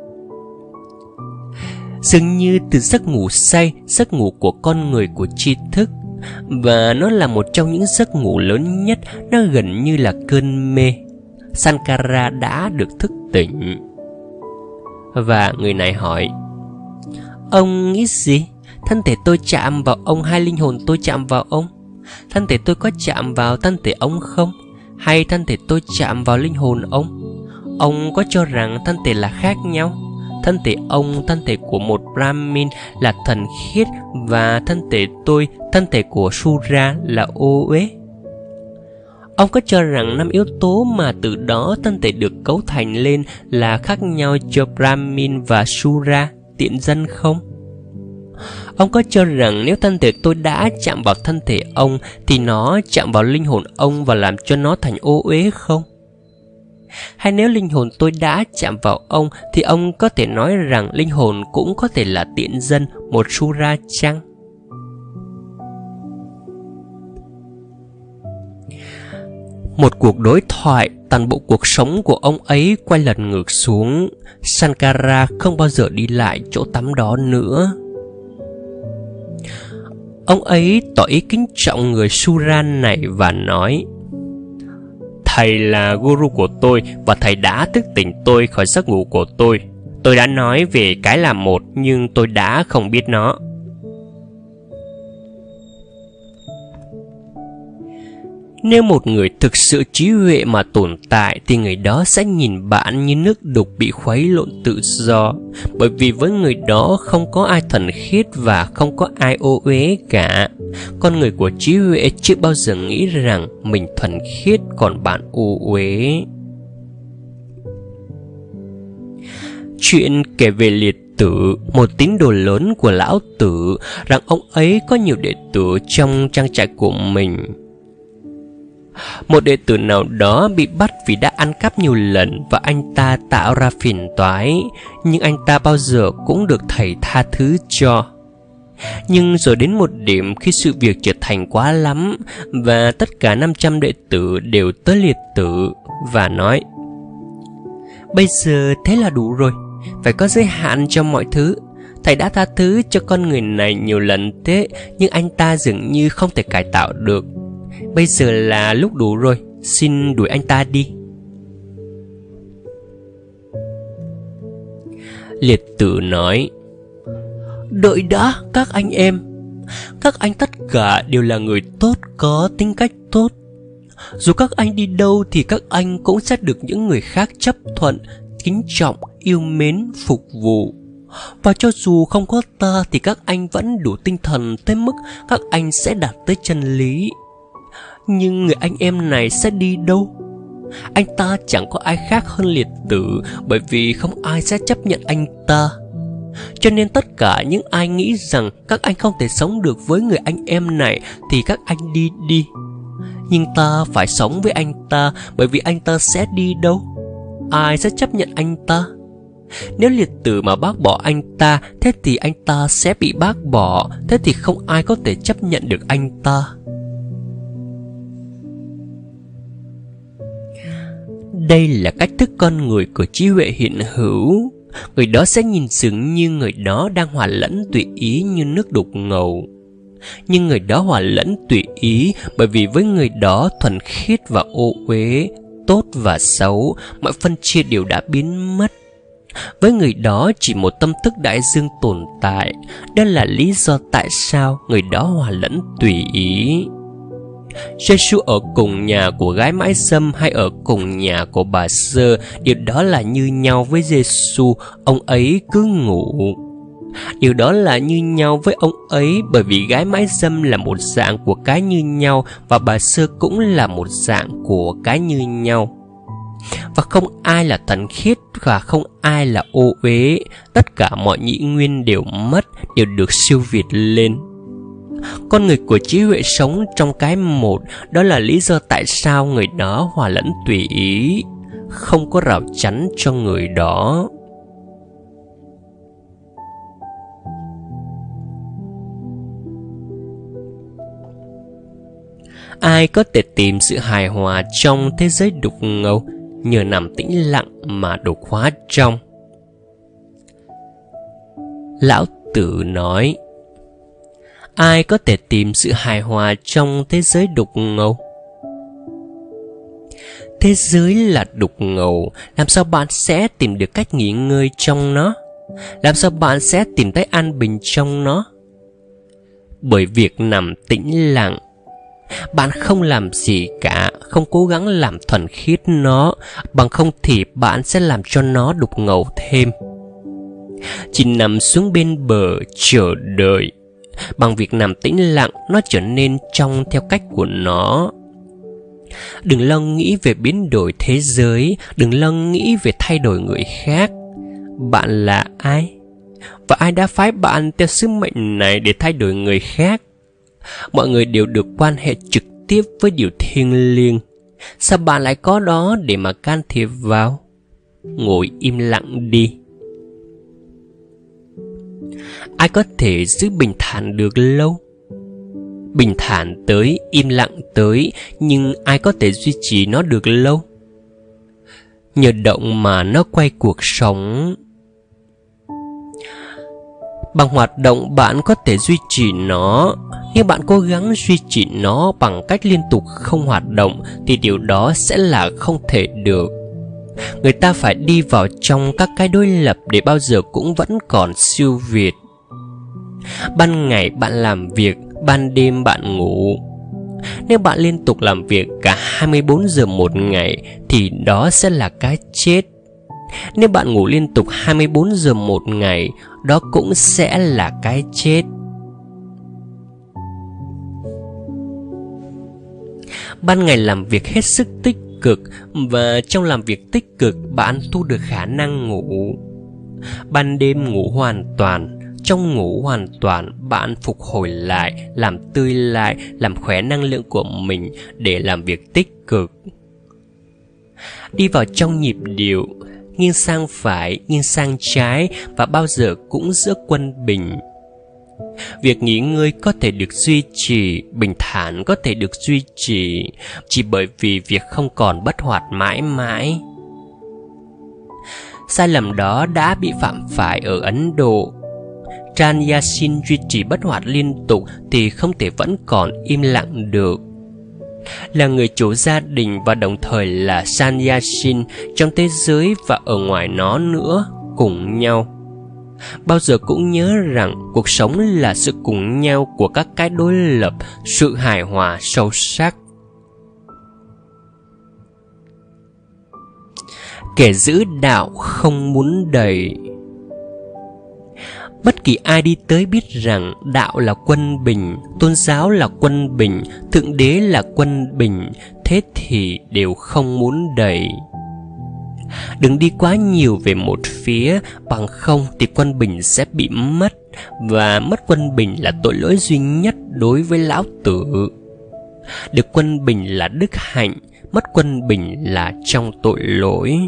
Dường như từ giấc ngủ say, giấc ngủ của con người của tri thức, và nó là một trong những giấc ngủ lớn nhất, nó gần như là cơn mê, Sankara đã được thức tỉnh. Và người này hỏi: Ông nghĩ gì? Thân thể tôi chạm vào ông hay linh hồn tôi chạm vào ông? Thân thể tôi có chạm vào thân thể ông không? Hay thân thể tôi chạm vào linh hồn ông? Ông có cho rằng thân thể là khác nhau? Thân thể ông, thân thể của một Brahmin là thần khiết, và thân thể tôi, thân thể của Sura là ô uế. Ông có cho rằng năm yếu tố mà từ đó thân thể được cấu thành lên là khác nhau cho Brahmin và Sura, Tiện Dân không? Ông có cho rằng nếu thân thể tôi đã chạm vào thân thể ông thì nó chạm vào linh hồn ông và làm cho nó thành ô uế không? Hay nếu linh hồn tôi đã chạm vào ông thì ông có thể nói rằng linh hồn cũng có thể là Tiện Dân, một Sura chăng? Một cuộc đối thoại, toàn bộ cuộc sống của ông ấy quay lật ngược xuống. Sankara không bao giờ đi lại chỗ tắm đó nữa. Ông ấy tỏ ý kính trọng người Sura này và nói: Thầy là guru của tôi, và thầy đã thức tỉnh tôi khỏi giấc ngủ của tôi. Tôi đã nói về cái là một, nhưng tôi đã không biết nó. Nếu một người thực sự trí huệ mà tồn tại thì người đó sẽ nhìn bạn như nước đục bị khuấy lộn tự do, bởi vì với người đó không có ai thuần khiết và không có ai ô uế cả. Con người của trí huệ chưa bao giờ nghĩ rằng mình thuần khiết còn bạn ô uế. Chuyện kể về Liệt Tử, một tín đồ lớn của Lão Tử, rằng ông ấy có nhiều đệ tử trong trang trại của mình. Một đệ tử nào đó bị bắt vì đã ăn cắp nhiều lần và anh ta tạo ra phiền toái, nhưng anh ta bao giờ cũng được thầy tha thứ cho. Nhưng rồi đến một điểm khi sự việc trở thành quá lắm, và tất cả năm trăm đệ tử đều tới Liệt Tử và nói: Bây giờ thế là đủ rồi, phải có giới hạn cho mọi thứ. Thầy đã tha thứ cho con người này nhiều lần thế, nhưng anh ta dường như không thể cải tạo được. Bây giờ là lúc đủ rồi, xin đuổi anh ta đi. Liệt Tử nói: Đợi đã các anh em. Các anh tất cả đều là người tốt, có tính cách tốt. Dù các anh đi đâu thì các anh cũng sẽ được những người khác chấp thuận, kính trọng, yêu mến, phục vụ. Và cho dù không có ta thì các anh vẫn đủ tinh thần tới mức các anh sẽ đạt tới chân lý. Nhưng người anh em này sẽ đi đâu? Anh ta chẳng có ai khác hơn Liệt Tử, bởi vì không ai sẽ chấp nhận anh ta. Cho nên tất cả những ai nghĩ rằng các anh không thể sống được với người anh em này thì các anh đi đi. Nhưng ta phải sống với anh ta, bởi vì anh ta sẽ đi đâu? Ai sẽ chấp nhận anh ta? Nếu Liệt Tử mà bác bỏ anh ta, thế thì anh ta sẽ bị bác bỏ. Thế thì không ai có thể chấp nhận được anh ta. Đây là cách thức con người của trí huệ hiện hữu. Người đó sẽ nhìn dường như người đó đang hòa lẫn tùy ý như nước đục ngầu. Nhưng người đó hòa lẫn tùy ý bởi vì với người đó thuần khiết và ô uế, tốt và xấu, mọi phân chia đều đã biến mất. Với người đó chỉ một tâm thức đại dương tồn tại. Đó là lý do tại sao người đó hòa lẫn tùy ý. Giê-xu ở cùng nhà của gái mãi dâm hay ở cùng nhà của bà Sơ, điều đó là như nhau với Giê-xu, ông ấy cứ ngủ. Điều đó là như nhau với ông ấy bởi vì gái mãi dâm là một dạng của cái như nhau và bà Sơ cũng là một dạng của cái như nhau. Và không ai là thuần khiết và không ai là ô uế. Tất cả mọi nhị nguyên đều mất, đều được siêu việt lên. Con người của trí huệ sống trong cái một, đó là lý do tại sao người đó hòa lẫn tùy ý, không có rào chắn cho người đó. Ai có thể tìm sự hài hòa trong thế giới đục ngầu nhờ nằm tĩnh lặng mà được hóa trong? Lão Tử nói, ai có thể tìm sự hài hòa trong thế giới đục ngầu? Thế giới là đục ngầu, làm sao bạn sẽ tìm được cách nghỉ ngơi trong nó? Làm sao bạn sẽ tìm thấy an bình trong nó? Bởi việc nằm tĩnh lặng, bạn không làm gì cả, không cố gắng làm thuần khiết nó, bằng không thì bạn sẽ làm cho nó đục ngầu thêm. Chỉ nằm xuống bên bờ chờ đợi, bằng việc nằm tĩnh lặng, nó trở nên trong theo cách của nó. Đừng lo nghĩ về biến đổi thế giới, đừng lo nghĩ về thay đổi người khác. Bạn là ai? Và ai đã phái bạn theo sứ mệnh này để thay đổi người khác? Mọi người đều được quan hệ trực tiếp với điều thiêng liêng. Sao bạn lại có đó để mà can thiệp vào? Ngồi im lặng đi. Ai có thể giữ bình thản được lâu? Bình thản tới, im lặng tới, nhưng ai có thể duy trì nó được lâu? Nhờ động mà nó quay cuộc sống. Bằng hoạt động bạn có thể duy trì nó. Nhưng bạn cố gắng duy trì nó bằng cách liên tục không hoạt động thì điều đó sẽ là không thể được. Người ta phải đi vào trong các cái đối lập để bao giờ cũng vẫn còn siêu việt. Ban ngày bạn làm việc, ban đêm bạn ngủ. Nếu bạn liên tục làm việc cả hai mươi bốn giờ một ngày thì đó sẽ là cái chết. Nếu bạn ngủ liên tục hai mươi bốn giờ một ngày, đó cũng sẽ là cái chết. Ban ngày làm việc hết sức tích cực, và trong làm việc tích cực bạn thu được khả năng ngủ. Ban đêm ngủ hoàn toàn, trong ngủ hoàn toàn bạn phục hồi lại, làm tươi lại, làm khỏe năng lượng của mình để làm việc tích cực. Đi vào trong nhịp điệu, nghiêng sang phải, nghiêng sang trái, và bao giờ cũng giữa quân bình. Việc nghỉ ngơi có thể được duy trì, bình thản có thể được duy trì, chỉ bởi vì việc không còn bất hoạt mãi mãi. Sai lầm đó đã bị phạm phải ở Ấn Độ. Sanyasin duy trì bất hoạt liên tục thì không thể vẫn còn im lặng được. Là người chủ gia đình và đồng thời là Sanyasin trong thế giới và ở ngoài nó nữa, cùng nhau. Bao giờ cũng nhớ rằng cuộc sống là sự cùng nhau của các cái đối lập, sự hài hòa sâu sắc. Kẻ giữ đạo không muốn đầy. Bất kỳ ai đi tới biết rằng đạo là quân bình, tôn giáo là quân bình, thượng đế là quân bình, thế thì đều không muốn đầy. Đừng đi quá nhiều về một phía, bằng không thì quân bình sẽ bị mất, và mất quân bình là tội lỗi duy nhất đối với Lão Tử. Được quân bình là đức hạnh, mất quân bình là trong tội lỗi.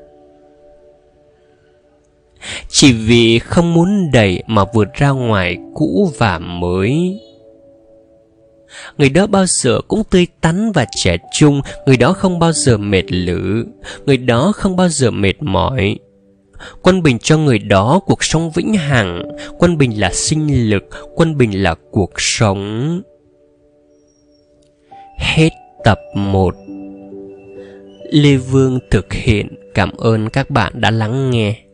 Chỉ vì không muốn đẩy mà vượt ra ngoài cũ và mới. Người đó bao giờ cũng tươi tắn và trẻ trung, người đó không bao giờ mệt lử, người đó không bao giờ mệt mỏi. Quân bình cho người đó cuộc sống vĩnh hằng, quân bình là sinh lực, quân bình là cuộc sống. Hết tập một. Lê Vương thực hiện. Cảm ơn các bạn đã lắng nghe.